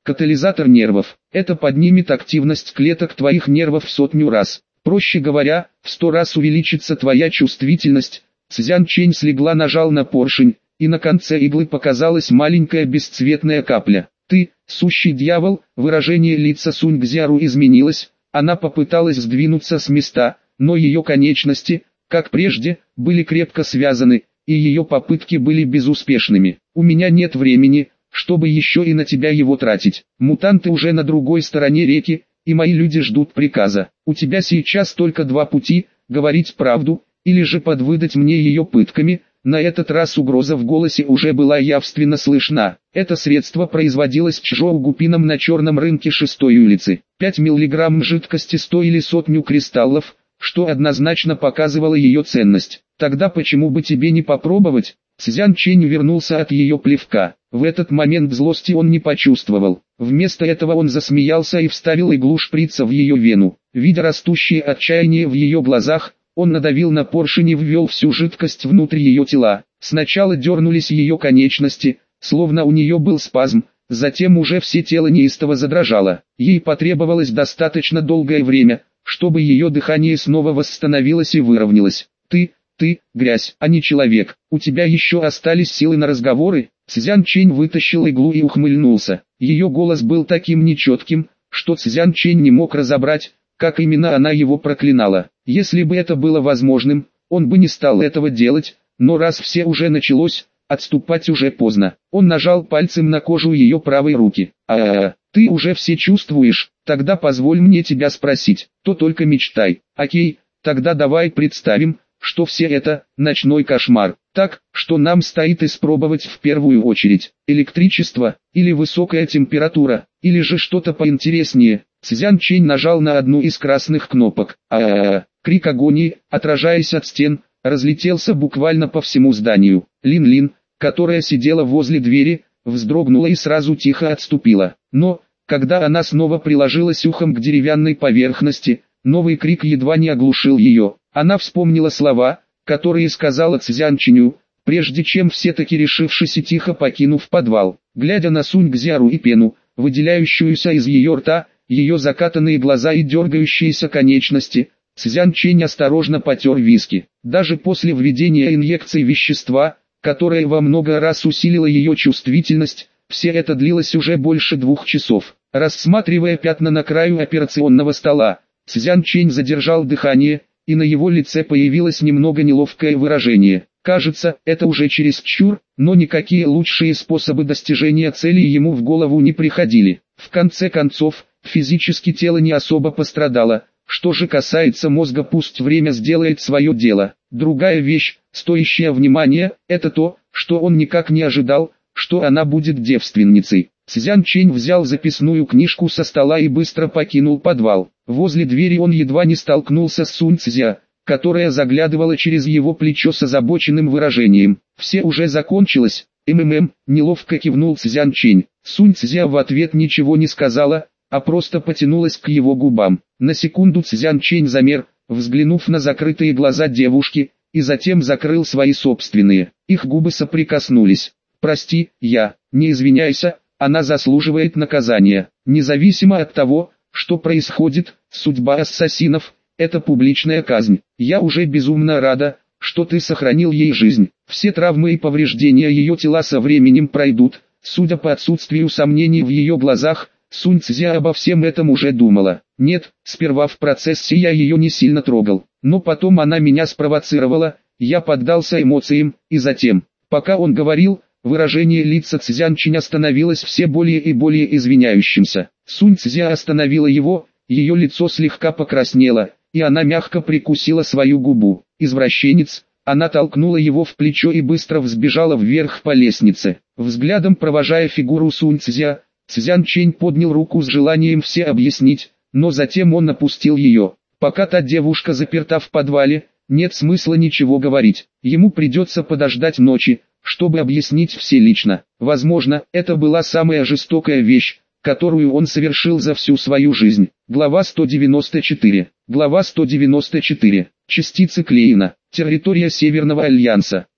катализатор нервов. Это поднимет активность клеток твоих нервов в сотню раз. Проще говоря, в сто раз увеличится твоя чувствительность. Цзян Чэнь слегла, нажал на поршень, и на конце иглы показалась маленькая бесцветная капля. «Ты, сущий дьявол!» Выражение лица Сунь Цзяру изменилось, она попыталась сдвинуться с места, но ее конечности, как прежде, были крепко связаны, и ее попытки были безуспешными. «У меня нет времени, чтобы еще и на тебя его тратить. Мутанты уже на другой стороне реки, и мои люди ждут приказа. У тебя сейчас только два пути: говорить правду, или же подвыдать мне ее пытками». На этот раз угроза в голосе уже была явственно слышна. Это средство производилось Чжоу-Гупином на черном рынке шестой улицы. пять миллиграмм жидкости стоили сотню кристаллов, что однозначно показывало ее ценность. «Тогда почему бы тебе не попробовать?» Цзян Чэнь вернулся от ее плевка. В этот момент злости он не почувствовал. Вместо этого он засмеялся и вставил иглу шприца в ее вену. Видя растущее отчаяние в ее глазах, он надавил на поршень и ввел всю жидкость внутрь ее тела. Сначала дернулись ее конечности, словно у нее был спазм, затем уже все тело неистово задрожало. Ей потребовалось достаточно долгое время, чтобы ее дыхание снова восстановилось и выровнялось. «Ты, ты, грязь, а не человек. У тебя еще остались силы на разговоры?» Цзян Чэнь вытащил иглу и ухмыльнулся. Ее голос был таким нечетким, что Цзян Чэнь не мог разобрать, как именно она его проклинала. Если бы это было возможным, он бы не стал этого делать, но раз все уже началось, отступать уже поздно. Он нажал пальцем на кожу ее правой руки. «А-а-а, ты уже все чувствуешь? Тогда позволь мне тебя спросить, то только мечтай. Окей, тогда давай представим, что все это – ночной кошмар. Так, что нам стоит испробовать в первую очередь? Электричество, или высокая температура, или же что-то поинтереснее?» Цзян Чэнь нажал на одну из красных кнопок. «А-а-а!» Крик агонии, отражаясь от стен, разлетелся буквально по всему зданию. Лин-Лин, которая сидела возле двери, вздрогнула и сразу тихо отступила. Но, когда она снова приложилась ухом к деревянной поверхности, новый крик едва не оглушил ее. Она вспомнила слова, которые сказала Цзян Чэню, прежде чем все-таки решившись и тихо покинув подвал. Глядя на Сунь Цзяру и пену, выделяющуюся из ее рта, ее закатанные глаза и дергающиеся конечности, Цзян Чэнь осторожно потер виски. Даже после введения инъекций вещества, которое во много раз усилило ее чувствительность, все это длилось уже больше двух часов. Рассматривая пятна на краю операционного стола, Цзян Чэнь задержал дыхание, и на его лице появилось немного неловкое выражение. Кажется, это уже чересчур, но никакие лучшие способы достижения цели ему в голову не приходили. В конце концов, физически тело не особо пострадало. Что же касается мозга, пусть время сделает свое дело. Другая вещь, стоящая внимания, это то, что он никак не ожидал, что она будет девственницей. Цзян Чэнь взял записную книжку со стола и быстро покинул подвал. Возле двери он едва не столкнулся с Сунь Цзя, которая заглядывала через его плечо с озабоченным выражением. «Все уже закончилось?» «МММ», неловко кивнул Цзян Чэнь. Сунь Цзя в ответ ничего не сказала, а просто потянулась к его губам. На секунду Цзян Чэнь замер, взглянув на закрытые глаза девушки, и затем закрыл свои собственные. Их губы соприкоснулись. «Прости, я, не извиняйся, она заслуживает наказания. Независимо от того, что происходит, судьба ассасинов – это публичная казнь. Я уже безумно рада, что ты сохранил ей жизнь. Все травмы и повреждения ее тела со временем пройдут». Судя по отсутствию сомнений в ее глазах, Сунь Цзя обо всем этом уже думала. Нет, сперва в процессе я ее не сильно трогал, но потом она меня спровоцировала, я поддался эмоциям, и затем, пока он говорил, выражение лица Цзян Чэня становилось все более и более извиняющимся. Сунь Цзя остановила его, ее лицо слегка покраснело, и она мягко прикусила свою губу. «Извращенец!» Она толкнула его в плечо и быстро взбежала вверх по лестнице. Взглядом провожая фигуру Сунь Цзя, Цзян Чэнь поднял руку с желанием все объяснить, но затем он опустил ее. Пока та девушка заперта в подвале, нет смысла ничего говорить. Ему придется подождать ночи, чтобы объяснить все лично. Возможно, это была самая жестокая вещь, которую он совершил за всю свою жизнь. Глава сто девяносто четыре. Глава сто девяносто четыре. Частицы Клейна. Территория Северного Альянса.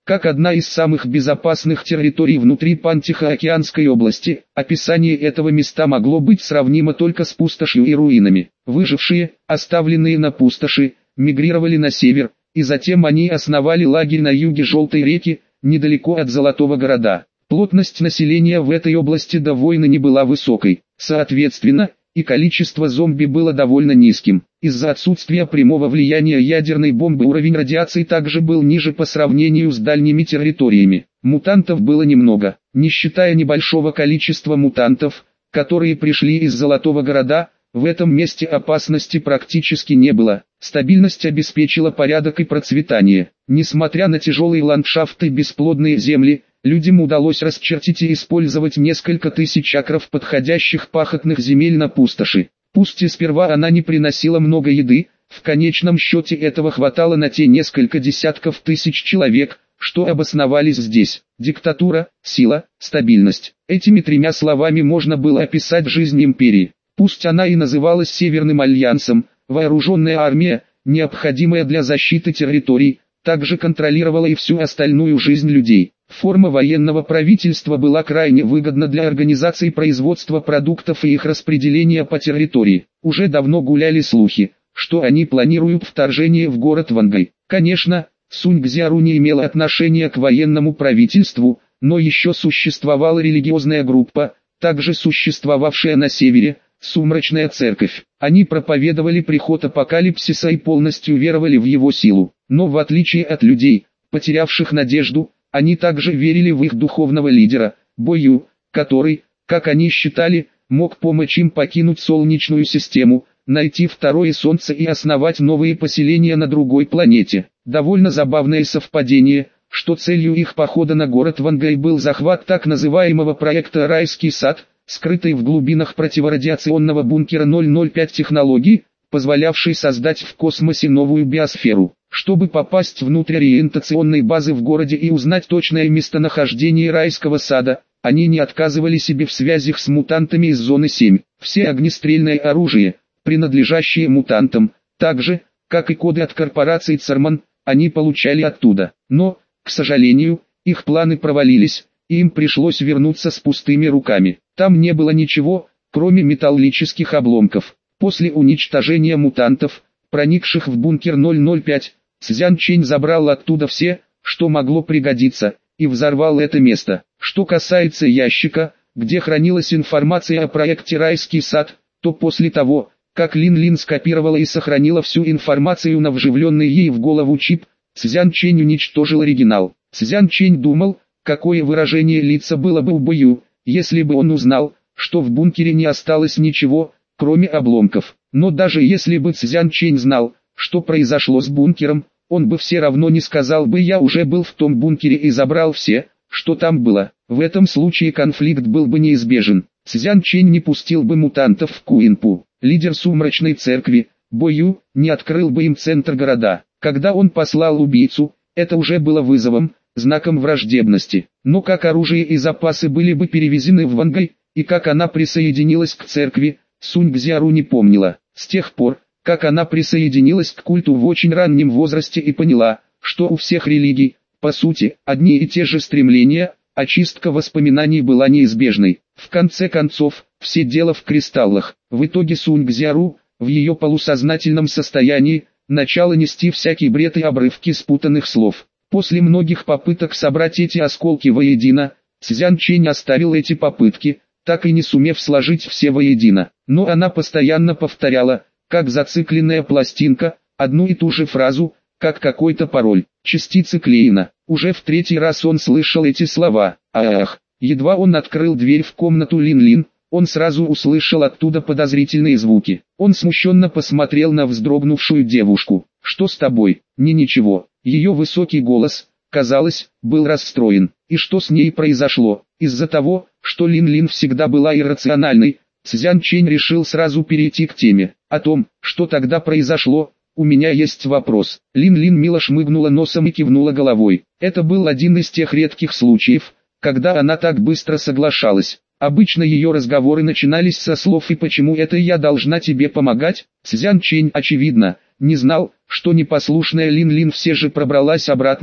как одна из самых безопасных территорий внутри Пан-Тихоокеанской области. Описание этого места могло быть сравнимо только с пустошью и руинами. Выжившие, оставленные на пустоши, мигрировали на север, и затем они основали лагерь на юге Желтой реки, недалеко от Золотого города. Плотность населения в этой области до войны не была высокой, соответственно, и количество зомби было довольно низким. Из-за отсутствия прямого влияния ядерной бомбы уровень радиации также был ниже по сравнению с дальними территориями. Мутантов было немного, не считая небольшого количества мутантов, которые пришли из Золотого города. В этом месте опасности практически не было. Стабильность обеспечила порядок и процветание. Несмотря на тяжелые ландшафты и бесплодные земли, людям удалось расчертить и использовать несколько тысяч акров подходящих пахотных земель на пустоши. Пусть и сперва она не приносила много еды, в конечном счете этого хватало на те несколько десятков тысяч человек, что обосновались здесь. Диктатура, сила, стабильность. Этими тремя словами можно было описать жизнь империи. Пусть она и называлась Северным Альянсом, вооруженная армия, необходимая для защиты территорий, также контролировала и всю остальную жизнь людей. Форма военного правительства была крайне выгодна для организации производства продуктов и их распределения по территории. Уже давно гуляли слухи, что они планируют вторжение в город Вангай. Конечно, Сунь-Цзяру не имела отношения к военному правительству, но еще существовала религиозная группа, также существовавшая на севере, Сумрачная церковь. Они проповедовали приход апокалипсиса и полностью веровали в его силу. Но в отличие от людей, потерявших надежду, они также верили в их духовного лидера, Бою, который, как они считали, мог помочь им покинуть Солнечную систему, найти второе Солнце и основать новые поселения на другой планете. Довольно забавное совпадение, что целью их похода на город Вангай был захват так называемого проекта «Райский сад», скрытой в глубинах противорадиационного бункера ноль ноль пять технологий, позволявшей создать в космосе новую биосферу. Чтобы попасть внутрь ориентационной базы в городе и узнать точное местонахождение райского сада, они не отказывали себе в связях с мутантами из зоны семь. Все огнестрельное оружие, принадлежащее мутантам, так же, как и коды от корпорации Царман, они получали оттуда. Но, к сожалению, их планы провалились, и им пришлось вернуться с пустыми руками. Там не было ничего, кроме металлических обломков. После уничтожения мутантов, проникших в бункер ноль ноль пять, Цзян Чэнь забрал оттуда все, что могло пригодиться, и взорвал это место. Что касается ящика, где хранилась информация о проекте «Райский сад», то после того, как Лин Лин скопировала и сохранила всю информацию на вживленный ей в голову чип, Цзян Чэнь уничтожил оригинал. Цзян Чэнь думал, какое выражение лица было бы у Бою, если бы он узнал, что в бункере не осталось ничего, кроме обломков. Но даже если бы Цзян Чэнь знал, что произошло с бункером, он бы все равно не сказал бы: «Я уже был в том бункере и забрал все, что там было». В этом случае конфликт был бы неизбежен. Цзян Чэнь не пустил бы мутантов в Куинпу. Лидер Сумрачной церкви, Бою, не открыл бы им центр города. Когда он послал убийцу, это уже было вызовом, знаком враждебности. Но как оружие и запасы были бы перевезены в Вангай, и как она присоединилась к церкви, Сунь-Цзяру не помнила. С тех пор, как она присоединилась к культу в очень раннем возрасте и поняла, что у всех религий, по сути, одни и те же стремления, очистка воспоминаний была неизбежной. В конце концов, все дело в кристаллах. В итоге Сунь-Цзяру, в ее полусознательном состоянии, начала нести всякий бред и обрывки спутанных слов. После многих попыток собрать эти осколки воедино, Цзян Чэнь оставил эти попытки, так и не сумев сложить все воедино. Но она постоянно повторяла, как зацикленная пластинка, одну и ту же фразу, как какой-то пароль. Частицы Клейна. Уже в третий раз он слышал эти слова. Ах! Едва он открыл дверь в комнату Лин-Лин, он сразу услышал оттуда подозрительные звуки. Он смущенно посмотрел на вздрогнувшую девушку. «Что с тобой?» «Не ничего». Ее высокий голос, казалось, был расстроен. И что с ней произошло? Из-за того, что Лин-Лин всегда была иррациональной, Цзян Чэнь решил сразу перейти к теме. О том, что тогда произошло, у меня есть вопрос. Лин-Лин мило шмыгнула носом и кивнула головой. Это был один из тех редких случаев, когда она так быстро соглашалась. Обычно ее разговоры начинались со слов «И почему это я должна тебе помогать?» Цзян Чэнь, очевидно, не знал, что непослушная Лин-Лин все же пробралась обратно,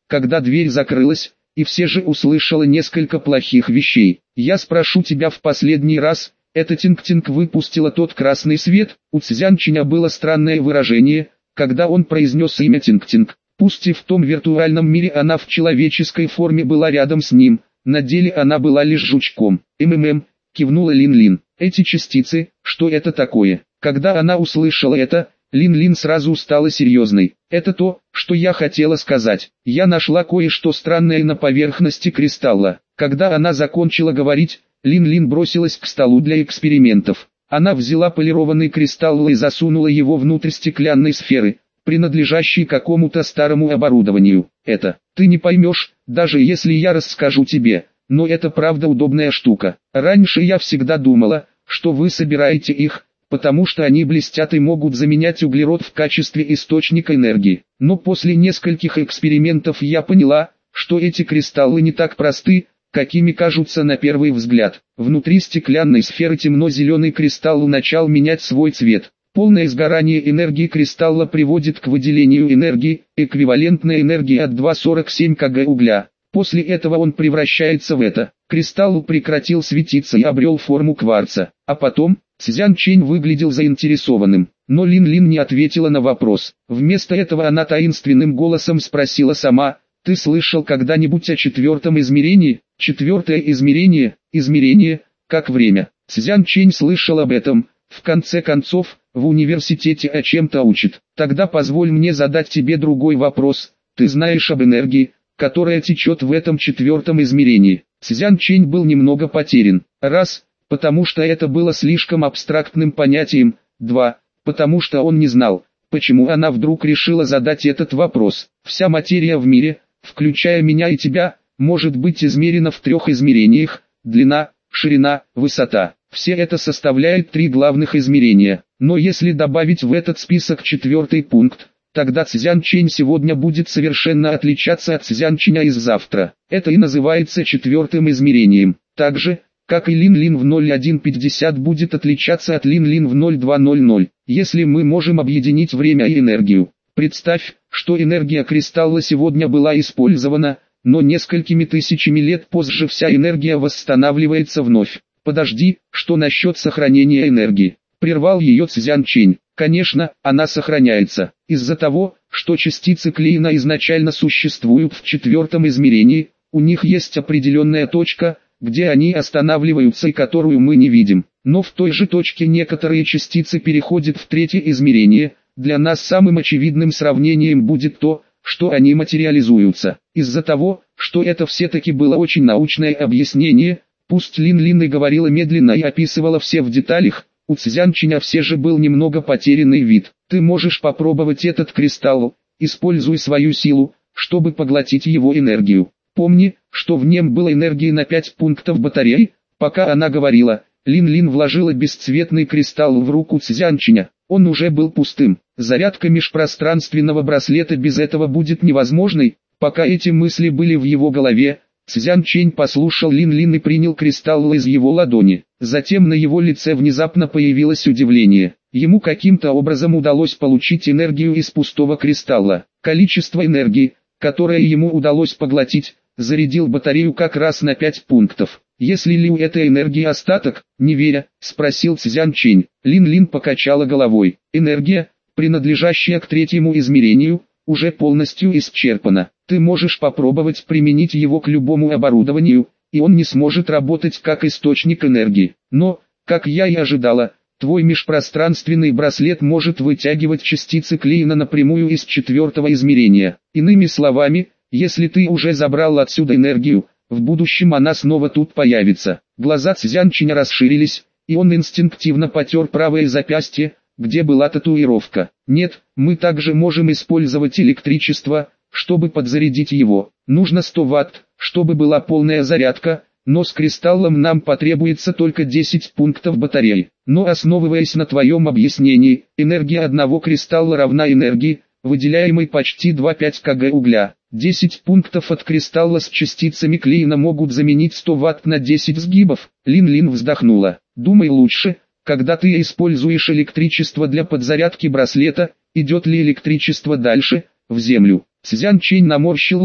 когда дверь закрылась, и все же услышала несколько плохих вещей. «Я спрошу тебя в последний раз». Это Тинг-Тинг выпустила тот красный свет. У Цзянчиня было странное выражение, когда он произнес имя Тинг-Тинг. Пусть и в том виртуальном мире она в человеческой форме была рядом с ним, на деле она была лишь жучком. «МММ», кивнула Лин-Лин. «Эти частицы, что это такое?» Когда она услышала это, Лин-Лин сразу стала серьезной. «Это то, что я хотела сказать. Я нашла кое-что странное на поверхности кристалла». Когда она закончила говорить, Лин-Лин бросилась к столу для экспериментов. Она взяла полированный кристалл и засунула его внутрь стеклянной сферы, принадлежащей какому-то старому оборудованию. «Это, ты не поймешь, даже если я расскажу тебе, но это правда удобная штука. Раньше я всегда думала, что вы собираете их, потому что они блестят и могут заменять углерод в качестве источника энергии. Но после нескольких экспериментов я поняла, что эти кристаллы не так просты, какими кажутся на первый взгляд. Внутри стеклянной сферы темно-зеленый кристалл начал менять свой цвет. Полное сгорание энергии кристалла приводит к выделению энергии, эквивалентной энергии от два целых сорок семь килограмма угля. После этого он превращается в это. Кристалл прекратил светиться и обрел форму кварца. А потом, Цзянчень выглядел заинтересованным, но Лин-Лин не ответила на вопрос. Вместо этого она таинственным голосом спросила сама: «Ты слышал когда-нибудь о четвертом измерении?» «Четвертое измерение, измерение, как время». Цзянчень слышал об этом. В конце концов, в университете о чем-то учат. Тогда позволь мне задать тебе другой вопрос. Ты знаешь об энергии, которая течет в этом четвертом измерении? Цзянчень был немного потерян. Раз, потому что это было слишком абстрактным понятием. Два, потому что он не знал, почему она вдруг решила задать этот вопрос. Вся материя в мире, включая меня и тебя, может быть измерена в трех измерениях: длина, ширина, высота. Все это составляет три главных измерения. Но если добавить в этот список четвертый пункт, тогда Цзянчень сегодня будет совершенно отличаться от Цзянченя из завтра. Это и называется четвертым измерением. Так же, как и Лин-Лин в ноль один пятьдесят будет отличаться от Лин-Лин в ноль два ноль ноль. Если мы можем объединить время и энергию. Представь, что энергия кристалла сегодня была использована, но несколькими тысячами лет позже вся энергия восстанавливается вновь. «Подожди, что насчет сохранения энергии?» — прервал ее Цзянчень. «Конечно, она сохраняется. Из-за того, что частицы Клейна изначально существуют в четвертом измерении, у них есть определенная точка, где они останавливаются и которую мы не видим. Но в той же точке некоторые частицы переходят в третье измерение. Для нас самым очевидным сравнением будет то, что они материализуются. Из-за того, что это все-таки было очень научное объяснение, пусть Лин-Лин и говорила медленно и описывала все в деталях, у Цзянченя все же был немного потерянный вид. Ты можешь попробовать этот кристалл, используй свою силу, чтобы поглотить его энергию. Помни, что в нем было энергии на пять пунктов батареи. Пока она говорила, Лин-Лин вложила бесцветный кристалл в руку Цзянченя. Он уже был пустым. Зарядка межпространственного браслета без этого будет невозможной. Пока эти мысли были в его голове, Цзянчень послушал Лин-Лин и принял кристалл из его ладони. Затем на его лице внезапно появилось удивление. Ему каким-то образом удалось получить энергию из пустого кристалла. Количество энергии, которое ему удалось поглотить, зарядил батарею как раз на пять пунктов. «Если ли у этой энергии остаток?» «Не веря», — спросил Цзянчень. Лин-Лин покачала головой. «Энергия, принадлежащая к третьему измерению, уже полностью исчерпана. Ты можешь попробовать применить его к любому оборудованию, и он не сможет работать как источник энергии. Но, как я и ожидала, твой межпространственный браслет может вытягивать частицы Клейна напрямую из четвертого измерения. Иными словами, если ты уже забрал отсюда энергию, в будущем она снова тут появится». Глаза Цзянченя расширились, и он инстинктивно потер правое запястье, где была татуировка. «Нет, мы также можем использовать электричество, чтобы подзарядить его. Нужно сто ватт, чтобы была полная зарядка, но с кристаллом нам потребуется только десять пунктов батареи. Но основываясь на твоем объяснении, энергия одного кристалла равна энергии, выделяемой почти два целых пять десятых килограмма угля. десять пунктов от кристалла с частицами Клейна могут заменить сто ватт на десять сгибов». Лин-Лин вздохнула. «Думай лучше, когда ты используешь электричество для подзарядки браслета, идет ли электричество дальше, в землю?» Цзянчень наморщил лоб,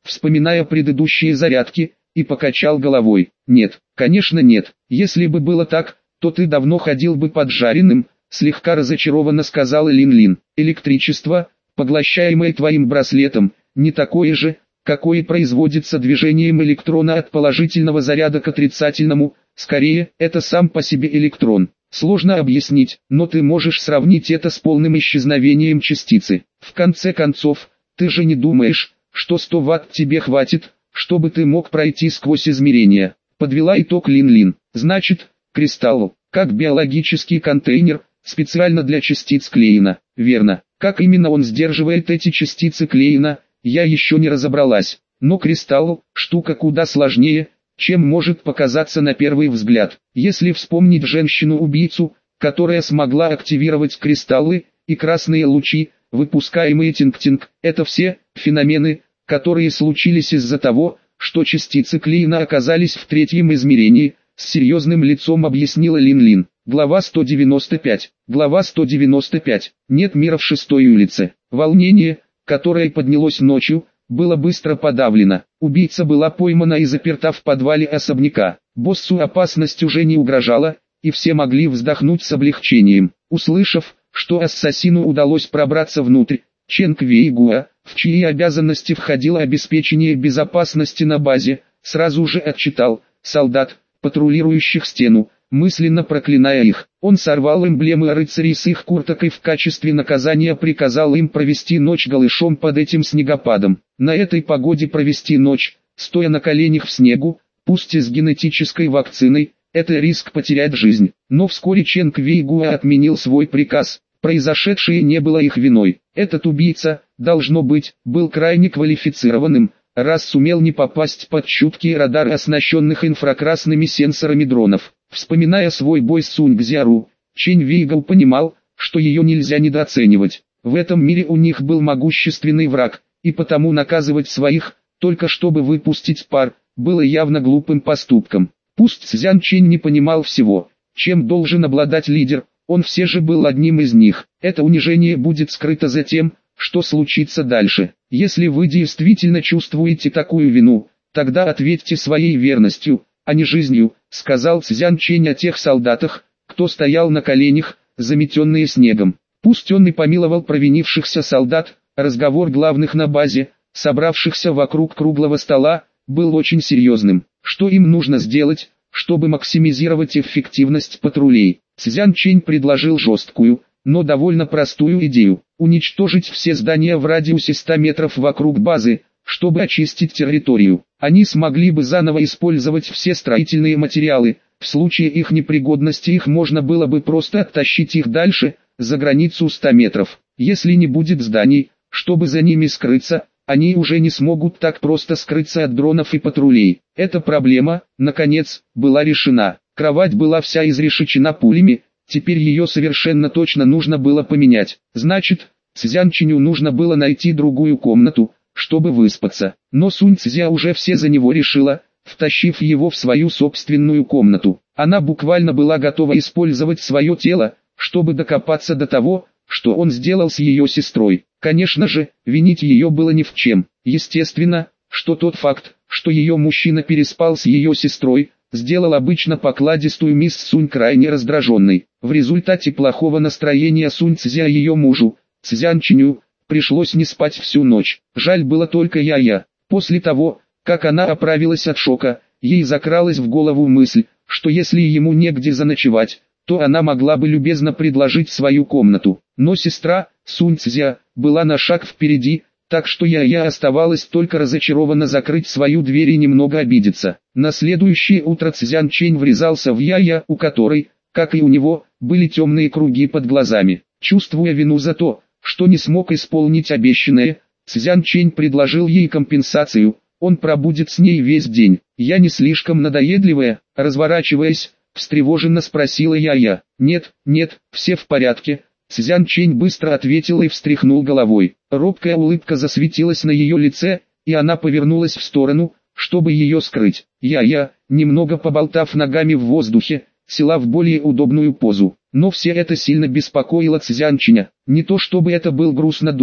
вспоминая предыдущие зарядки, и покачал головой. Нет, конечно нет, если бы было так, то ты давно ходил бы поджаренным, слегка разочарованно сказала Лин-Лин. Электричество, поглощаемое твоим браслетом, не такое же, какое производится движением электрона от положительного заряда к отрицательному, скорее, это сам по себе электрон. Сложно объяснить, но ты можешь сравнить это с полным исчезновением частицы. В конце концов, ты же не думаешь, что сто ватт тебе хватит, чтобы ты мог пройти сквозь измерения. Подвела итог Лин-Лин. Значит, кристалл, как биологический контейнер, специально для частиц Клейна. Верно. Как именно он сдерживает эти частицы Клейна, я еще не разобралась. Но кристалл – штука куда сложнее, чем может показаться на первый взгляд. Если вспомнить женщину-убийцу, которая смогла активировать кристаллы и красные лучи, выпускаемые Тинг-Тинг, это все феномены, которые случились из-за того, что частицы Клейна оказались в третьем измерении, с серьезным лицом объяснила Лин-Лин. Глава сто девяносто пять. Глава сто девяносто пять. Нет мира в шестой улице. Волнение, которое поднялось ночью, было быстро подавлено. Убийца была поймана и заперта в подвале особняка. Боссу опасность уже не угрожала, и все могли вздохнуть с облегчением. Услышав, что ассасину удалось пробраться внутрь, Чен Квей-Гуа, в чьи обязанности входило обеспечение безопасности на базе, сразу же отчитал солдат, патрулирующих стену, мысленно проклиная их. Он сорвал эмблемы рыцарей с их курток и в качестве наказания приказал им провести ночь голышом под этим снегопадом. На этой погоде провести ночь, стоя на коленях в снегу, пусть и с генетической вакциной, это риск потерять жизнь. Но вскоре Чен Квей-Гуа отменил свой приказ. Произошедшее не было их виной. Этот убийца, должно быть, был крайне квалифицированным, раз сумел не попасть под чуткие радары оснащенных инфракрасными сенсорами дронов. Вспоминая свой бой с Сунь-Гзяру, Чен Вейгал понимал, что ее нельзя недооценивать. В этом мире у них был могущественный враг, и потому наказывать своих, только чтобы выпустить пар, было явно глупым поступком. Пусть Цзян Чэнь не понимал всего, чем должен обладать лидер, он все же был одним из них. Это унижение будет скрыто за тем, что случится дальше. Если вы действительно чувствуете такую вину, тогда ответьте своей верностью, а не жизнью, сказал Цзян Чэнь о тех солдатах, кто стоял на коленях, заметенные снегом. Пусть он и помиловал провинившихся солдат, разговор главных на базе, собравшихся вокруг круглого стола, был очень серьезным. Что им нужно сделать, чтобы максимизировать эффективность патрулей? Цзян Чэнь предложил жесткую, но довольно простую идею – уничтожить все здания в радиусе ста метров вокруг базы, чтобы очистить территорию. Они смогли бы заново использовать все строительные материалы, в случае их непригодности их можно было бы просто оттащить их дальше, за границу ста метров. Если не будет зданий, чтобы за ними скрыться, они уже не смогут так просто скрыться от дронов и патрулей. Эта проблема, наконец, была решена. Кровать была вся изрешечена пулями, теперь ее совершенно точно нужно было поменять. Значит, Цзян Чэню нужно было найти другую комнату, чтобы выспаться. Но Сунь Цзя уже все за него решила, втащив его в свою собственную комнату. Она буквально была готова использовать свое тело, чтобы докопаться до того, что он сделал с ее сестрой. Конечно же, винить ее было ни в чем. Естественно, что тот факт, что ее мужчина переспал с ее сестрой, сделал обычно покладистую мисс Сунь крайне раздраженной. В результате плохого настроения Сунь Цзя ее мужу, Цзян Чэню, пришлось не спать всю ночь. Жаль было только Я-Я. После того, как она оправилась от шока, ей закралась в голову мысль, что если ему негде заночевать, то она могла бы любезно предложить свою комнату. Но сестра, Сунь Цзя, была на шаг впереди, так что Я-Я оставалось только разочарованно закрыть свою дверь и немного обидеться. На следующее утро Цзян Чэнь врезался в Я-Я, у которой, как и у него, были темные круги под глазами. Чувствуя вину за то, что не смог исполнить обещанное, Цзян Чэнь предложил ей компенсацию, он пробудет с ней весь день. «Я не слишком надоедливая?» Разворачиваясь, встревоженно спросила Я-Я. «Нет, нет, все в порядке». Цзян Чэнь быстро ответил и встряхнул головой. Робкая улыбка засветилась на ее лице, и она повернулась в сторону, чтобы ее скрыть. Я-Я, немного поболтав ногами в воздухе, села в более удобную позу. Но все это сильно беспокоило Цзян Чэня. Не то чтобы это был груз на душе,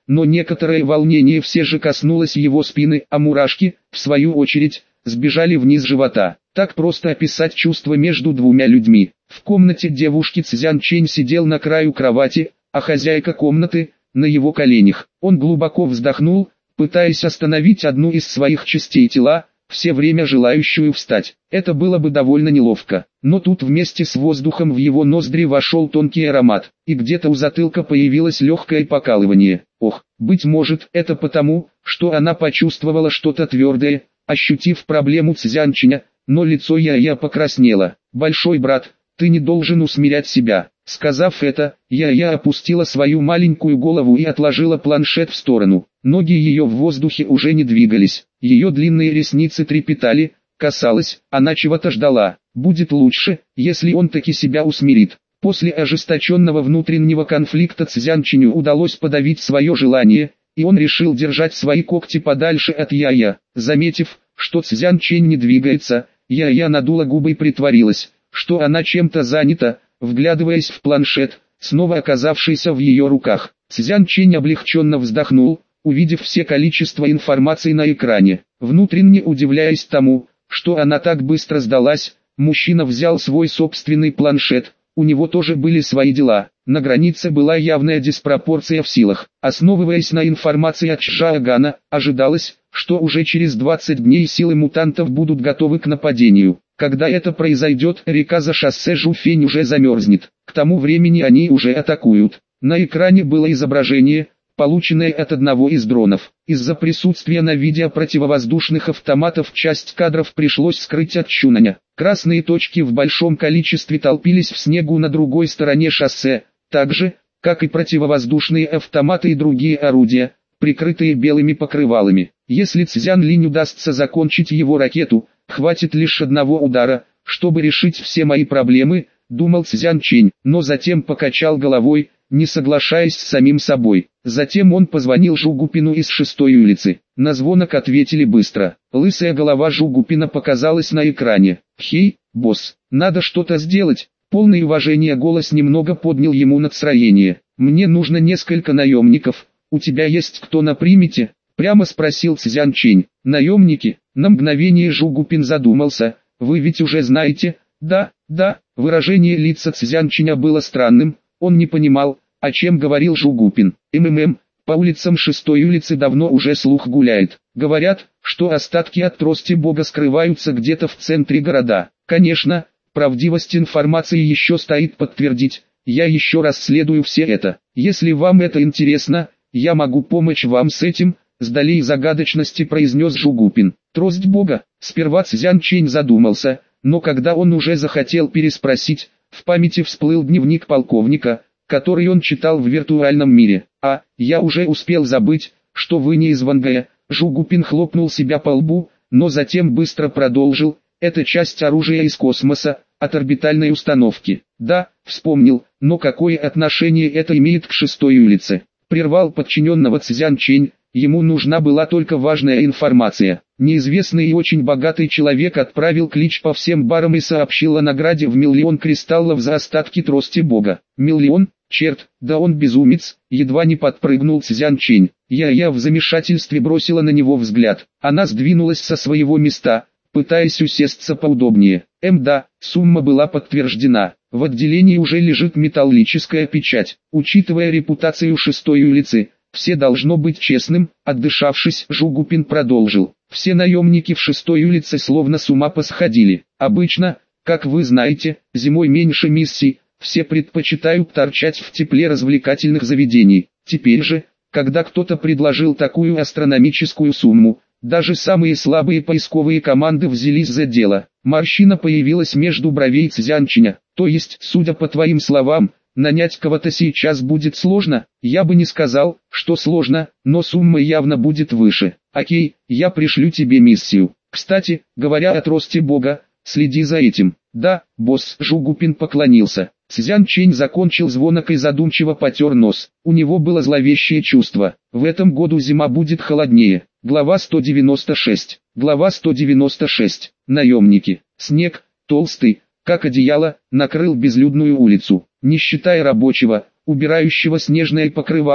но некоторое волнение все же коснулось его спины, а мурашки, в свою очередь, сбежали вниз живота. Так просто описать чувства между двумя людьми. В комнате девушки Цзян Чэнь сидел на краю кровати, а хозяйка комнаты – на его коленях. Он глубоко вздохнул, пытаясь остановить одну из своих частей тела, все время желающую встать. Это было бы довольно неловко. Но тут вместе с воздухом в его ноздри вошел тонкий аромат, и где-то у затылка появилось легкое покалывание. Ох, быть может, это потому, что она почувствовала что-то твердое, ощутив проблему Цзянчиня, но лицо Я-Я покраснело. «Большой брат, ты не должен усмирять себя». Сказав это, Я-Я опустила свою маленькую голову и отложила планшет в сторону. Ноги ее в воздухе уже не двигались, ее длинные ресницы трепетали, казалось, она чего-то ждала. Будет лучше, если он таки себя усмирит. После ожесточенного внутреннего конфликта Цзянчиню удалось подавить свое желание, и он решил держать свои когти подальше от Я-Я. Заметив, что Цзянчень не двигается, Я-Я надула губы и притворилась, что она чем-то занята, вглядываясь в планшет, снова оказавшийся в ее руках. Цзянчень облегченно вздохнул, увидев все количество информации на экране. Внутренне удивляясь тому, что она так быстро сдалась, мужчина взял свой собственный планшет. У него тоже были свои дела. На границе была явная диспропорция в силах. Основываясь на информации от Чжаогана, ожидалось, что уже через двадцать дней силы мутантов будут готовы к нападению. Когда это произойдет, река за шоссе Жуфень уже замерзнет. К тому времени они уже атакуют. На экране было изображение, полученное от одного из дронов. Из-за присутствия на видео противовоздушных автоматов часть кадров пришлось скрыть от Чунаня. Красные точки в большом количестве толпились в снегу на другой стороне шоссе, так же, как и противовоздушные автоматы и другие орудия, прикрытые белыми покрывалами. Если Цзян Линь удастся закончить его ракету, хватит лишь одного удара, чтобы решить все мои проблемы, думал Цзян Чэнь, но затем покачал головой, не соглашаясь с самим собой. Затем он позвонил Жугупину из шестой улицы. На звонок ответили быстро. Лысая голова Жугупина показалась на экране. «Хей, босс, надо что-то сделать». Полный уважения голос немного поднял ему настроение. «Мне нужно несколько наемников. У тебя есть кто на примете?» Прямо спросил Цзян Чэнь. «Наемники?» На мгновение Жугупин задумался. «Вы ведь уже знаете?» «Да, да». Выражение лица Цзян Чэня было странным. Он не понимал, о чем говорил Жугупин. МММ, по улицам шестой улицы давно уже слух гуляет. Говорят, что остатки от трости Бога скрываются где-то в центре города. Конечно, правдивость информации еще стоит подтвердить. Я еще раз расследую все это. Если вам это интересно, я могу помочь вам с этим, с долей загадочности произнес Жугупин. Трость Бога. Сперва Цзян Чэнь задумался, но когда он уже захотел переспросить, в памяти всплыл дневник полковника, который он читал в виртуальном мире. «А, я уже успел забыть, что вы не из Вангая». Жугупин хлопнул себя по лбу, но затем быстро продолжил. «Это часть оружия из космоса, от орбитальной установки». «Да, вспомнил, но какое отношение это имеет к шестой улице?» Прервал подчиненного Цзян Чэнь. Ему нужна была только важная информация. Неизвестный и очень богатый человек отправил клич по всем барам и сообщил о награде в миллион кристаллов за остатки трости Бога. Миллион? Черт, да он безумец, едва не подпрыгнул Цзян Чэнь. Я-я в замешательстве бросила на него взгляд. Она сдвинулась со своего места, пытаясь усесться поудобнее. Эм да, сумма была подтверждена. В отделении уже лежит металлическая печать. Учитывая репутацию шестой улицы, все должно быть честным. Отдышавшись, Жугупин продолжил. Все наемники в шестой улице словно с ума посходили. Обычно, как вы знаете, зимой меньше миссий, все предпочитают торчать в тепле развлекательных заведений. Теперь же, когда кто-то предложил такую астрономическую сумму, даже самые слабые поисковые команды взялись за дело. Морщина появилась между бровей Цзянчиня. То есть, судя по твоим словам, нанять кого-то сейчас будет сложно? Я бы не сказал, что сложно, но сумма явно будет выше. Окей, я пришлю тебе миссию. Кстати, говоря о трости Бога, следи за этим. Да, босс. Жугупин поклонился. Цзян Чэнь закончил звонок и задумчиво потер нос. У него было зловещее чувство. В этом году зима будет холоднее. Глава сто девяносто шесть. Глава сто девяносто шесть. Наемники. Снег, толстый, как одеяло, накрыл безлюдную улицу. Не считая рабочего, убирающего снежное покрывало,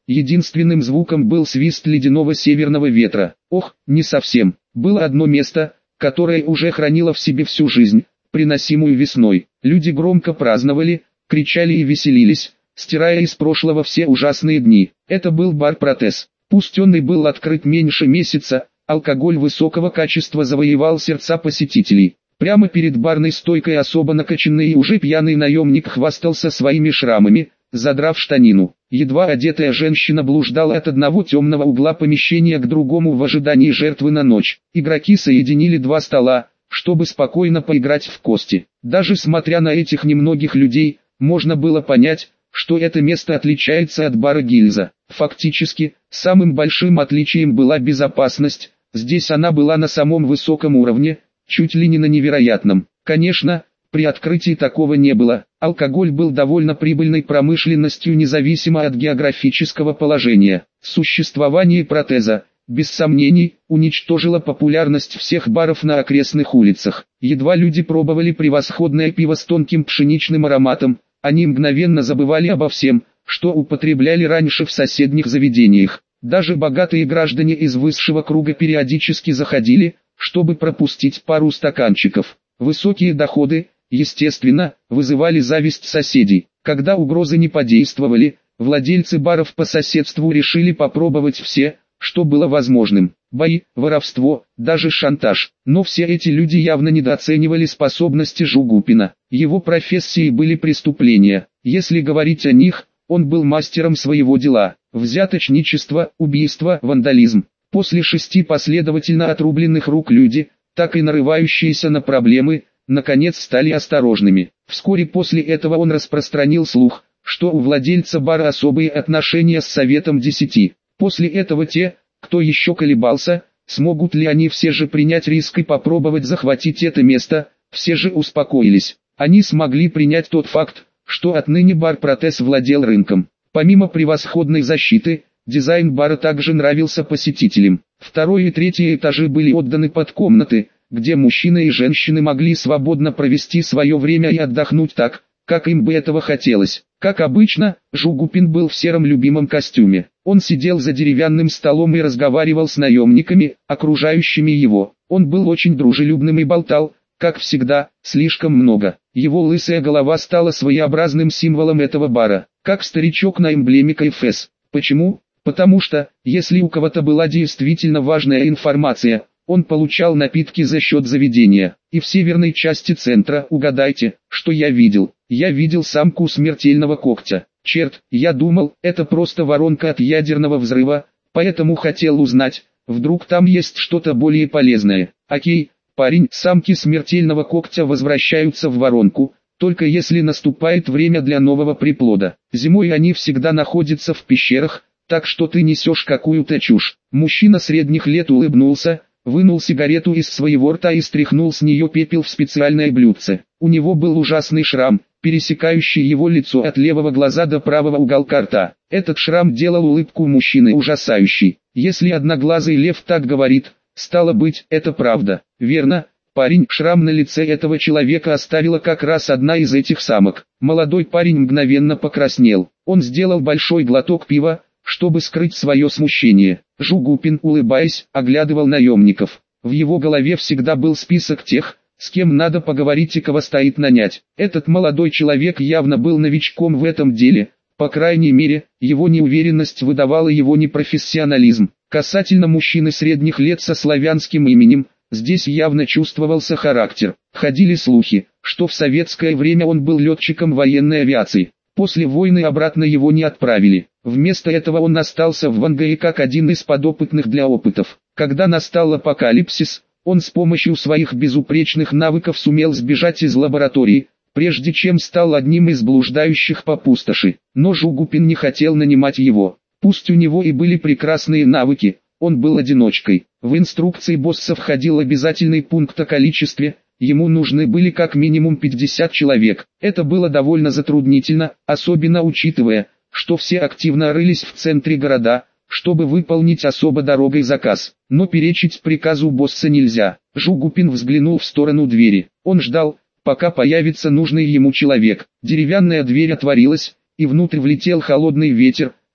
единственным звуком был свист ледяного северного ветра. Ох, не совсем. Было одно место, которое уже хранило в себе всю жизнь, приносимую весной. Люди громко праздновали, кричали и веселились, стирая из прошлого все ужасные дни. Это был бар «Протез». Пусть он и был открыт меньше месяца, алкоголь высокого качества завоевал сердца посетителей. Прямо перед барной стойкой особо накачанный и уже пьяный наемник хвастался своими шрамами, задрав штанину. Едва одетая женщина блуждала от одного темного угла помещения к другому в ожидании жертвы на ночь. Игроки соединили два стола, чтобы спокойно поиграть в кости. Даже смотря на этих немногих людей, можно было понять, что это место отличается от бара Гильза. Фактически, самым большим отличием была безопасность. Здесь она была на самом высоком уровне, чуть ли не на невероятном. Конечно, при открытии такого не было. Алкоголь был довольно прибыльной промышленностью независимо от географического положения. Существование «Протеза», без сомнений, уничтожило популярность всех баров на окрестных улицах. Едва люди пробовали превосходное пиво с тонким пшеничным ароматом, они мгновенно забывали обо всем, что употребляли раньше в соседних заведениях. Даже богатые граждане из высшего круга периодически заходили, чтобы пропустить пару стаканчиков. Высокие доходы, естественно, вызывали зависть соседей. Когда угрозы не подействовали, владельцы баров по соседству решили попробовать все, что было возможным. Бои, воровство, даже шантаж. Но все эти люди явно недооценивали способности Жугупина. Его профессией были преступления. Если говорить о них, он был мастером своего дела. Взяточничество, убийство, вандализм. После шести последовательно отрубленных рук люди, так и нарывающиеся на проблемы, наконец стали осторожными. Вскоре после этого он распространил слух, что у владельца бара особые отношения с Советом Десяти. После этого те, кто еще колебался, смогут ли они все же принять риск и попробовать захватить это место, все же успокоились. Они смогли принять тот факт, что отныне бар «Протез» владел рынком. Помимо превосходной защиты, дизайн бара также нравился посетителям. Второй и третий этажи были отданы под комнаты, где мужчины и женщины могли свободно провести свое время и отдохнуть так, как им бы этого хотелось. Как обычно, Жугупин был в сером любимом костюме. Он сидел за деревянным столом и разговаривал с наемниками, окружающими его. Он был очень дружелюбным и болтал, как всегда, слишком много. Его лысая голова стала своеобразным символом этого бара, как старичок на эмблеме ка эф эс. Почему? Потому что, если у кого-то была действительно важная информация, он получал напитки за счет заведения. И в северной части центра, угадайте, что я видел? Я видел самку смертельного когтя. Черт, я думал, это просто воронка от ядерного взрыва, поэтому хотел узнать, вдруг там есть что-то более полезное. Окей, парень, самки смертельного когтя возвращаются в воронку, только если наступает время для нового приплода. Зимой они всегда находятся в пещерах, так что ты несешь какую-то чушь. Мужчина средних лет улыбнулся, вынул сигарету из своего рта и стряхнул с нее пепел в специальное блюдце. У него был ужасный шрам, пересекающий его лицо от левого глаза до правого уголка рта. Этот шрам делал улыбку мужчины ужасающей. Если одноглазый лев так говорит, стало быть, это правда. Верно, парень, шрам на лице этого человека оставила как раз одна из этих самок. Молодой парень мгновенно покраснел. Он сделал большой глоток пива, чтобы скрыть свое смущение. Жугупин, улыбаясь, оглядывал наемников. В его голове всегда был список тех, с кем надо поговорить и кого стоит нанять. Этот молодой человек явно был новичком в этом деле, по крайней мере, его неуверенность выдавала его непрофессионализм. Касательно мужчины средних лет со славянским именем, здесь явно чувствовался характер. Ходили слухи, что в советское время он был летчиком военной авиации. После войны обратно его не отправили. Вместо этого он остался в Вангаи как один из подопытных для опытов. Когда настал апокалипсис, он с помощью своих безупречных навыков сумел сбежать из лаборатории, прежде чем стал одним из блуждающих по пустоши. Но Жугупин не хотел нанимать его. Пусть у него и были прекрасные навыки, он был одиночкой. В инструкции босса входил обязательный пункт о количестве. Ему нужны были как минимум пятьдесят человек. Это было довольно затруднительно, особенно учитывая, что все активно рылись в центре города, чтобы выполнить особо дорогой заказ. Но перечить приказу босса нельзя. Жугупин взглянул в сторону двери. Он ждал, пока появится нужный ему человек. Деревянная дверь отворилась, и внутрь влетел холодный ветер,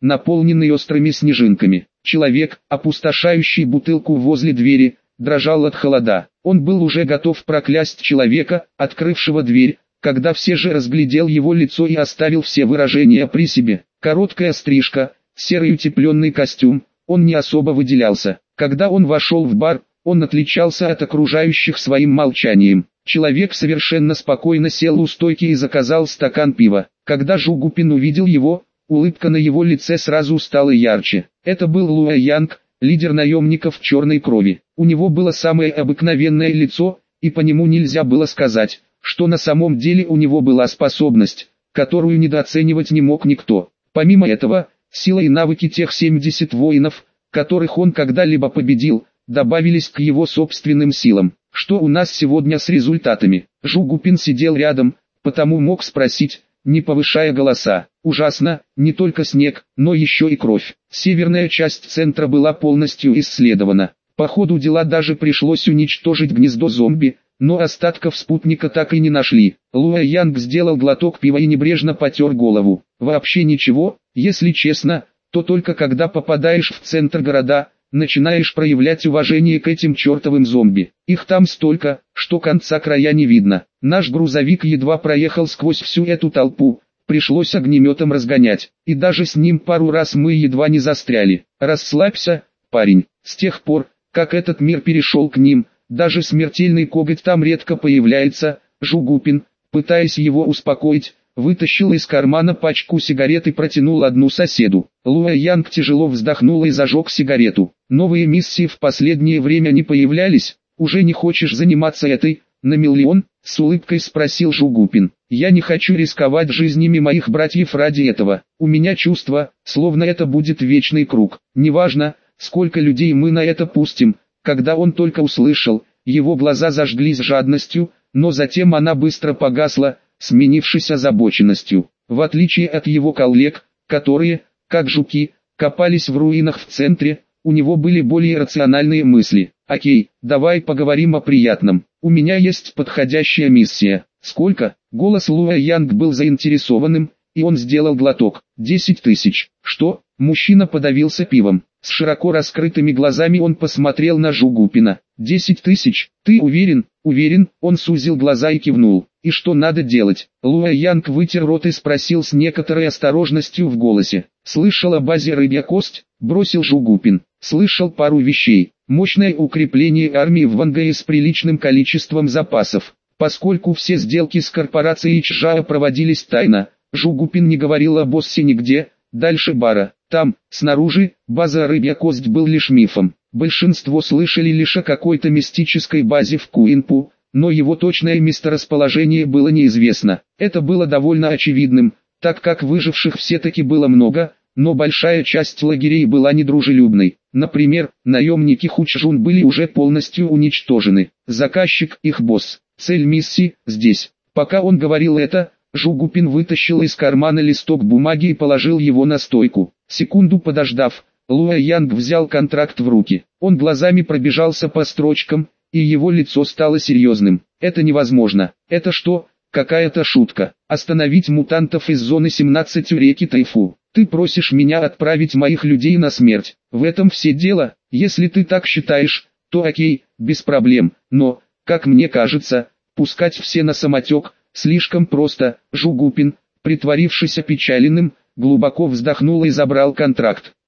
наполненный острыми снежинками. Человек, опустошающий бутылку возле двери, дрожал от холода. Он был уже готов проклясть человека, открывшего дверь, когда все же разглядел его лицо и оставил все выражения при себе. Короткая стрижка, серый утепленный костюм, он не особо выделялся. Когда он вошел в бар, он отличался от окружающих своим молчанием. Человек совершенно спокойно сел у стойки и заказал стакан пива. Когда Жугупин увидел его, улыбка на его лице сразу стала ярче. Это был Луэ Янг, лидер наемников черной крови. У него было самое обыкновенное лицо, и по нему нельзя было сказать, что на самом деле у него была способность, которую недооценивать не мог никто. Помимо этого, сила и навыки тех семидесяти воинов, которых он когда-либо победил, добавились к его собственным силам. Что у нас сегодня с результатами? Жугупин сидел рядом, потому мог спросить, не повышая голоса. Ужасно, не только снег, но еще и кровь. Северная часть центра была полностью исследована. По ходу дела даже пришлось уничтожить гнездо зомби, но остатков спутника так и не нашли. Луэ Янг сделал глоток пива и небрежно потер голову. Вообще ничего, если честно, то только когда попадаешь в центр города, начинаешь проявлять уважение к этим чертовым зомби. Их там столько, что конца края не видно. Наш грузовик едва проехал сквозь всю эту толпу, пришлось огнеметом разгонять. И даже с ним пару раз мы едва не застряли. Расслабься, парень. С тех пор, как этот мир перешел к ним, даже смертельный коготь там редко появляется. Жугупин, пытаясь его успокоить, вытащил из кармана пачку сигарет и протянул одну соседу. Луэ Янг тяжело вздохнул и зажег сигарету. Новые миссии в последнее время не появлялись. Уже не хочешь заниматься этой, на миллион? С улыбкой спросил Жугупин. Я не хочу рисковать жизнями моих братьев ради этого. У меня чувство, словно это будет вечный круг. Неважно, сколько людей мы на это пустим. Когда он только услышал, его глаза зажглись жадностью, но затем она быстро погасла, сменившись озабоченностью. В отличие от его коллег, которые, как жуки, копались в руинах в центре, у него были более рациональные мысли. Окей, давай поговорим о приятном. У меня есть подходящая миссия. Сколько? Голос Луэ Янг был заинтересованным, и он сделал глоток. Десять тысяч. Что? Мужчина подавился пивом. С широко раскрытыми глазами он посмотрел на Жугупина. «Десять тысяч? Ты уверен?» «Уверен», он сузил глаза и кивнул. «И что надо делать?» Луэ Янг вытер рот и спросил с некоторой осторожностью в голосе. «Слышал о базе «Рыбья кость»?» бросил Жугупин. «Слышал пару вещей. Мощное укрепление армии в Вангае с приличным количеством запасов. Поскольку все сделки с корпорацией Чжао проводились тайно, Жугупин не говорил о боссе нигде, дальше бара. Там, снаружи, база «Рыбья кость» был лишь мифом. Большинство слышали лишь о какой-то мистической базе в Куинпу, но его точное месторасположение было неизвестно. Это было довольно очевидным, так как выживших все-таки было много, но большая часть лагерей была недружелюбной. Например, наемники Хучжун были уже полностью уничтожены. Заказчик, их босс. Цель миссии – здесь. Пока он говорил это, Жугупин вытащил из кармана листок бумаги и положил его на стойку. Секунду подождав, Луэ Янг взял контракт в руки. Он глазами пробежался по строчкам, и его лицо стало серьезным. «Это невозможно. Это что, какая-то шутка? Остановить мутантов из зоны семнадцать у реки Тайфу. Ты просишь меня отправить моих людей на смерть. В этом все дело. Если ты так считаешь, то окей, без проблем. Но, как мне кажется, пускать все на самотек слишком просто». Жугупин, притворившись опечаленным, глубоко вздохнул и забрал контракт.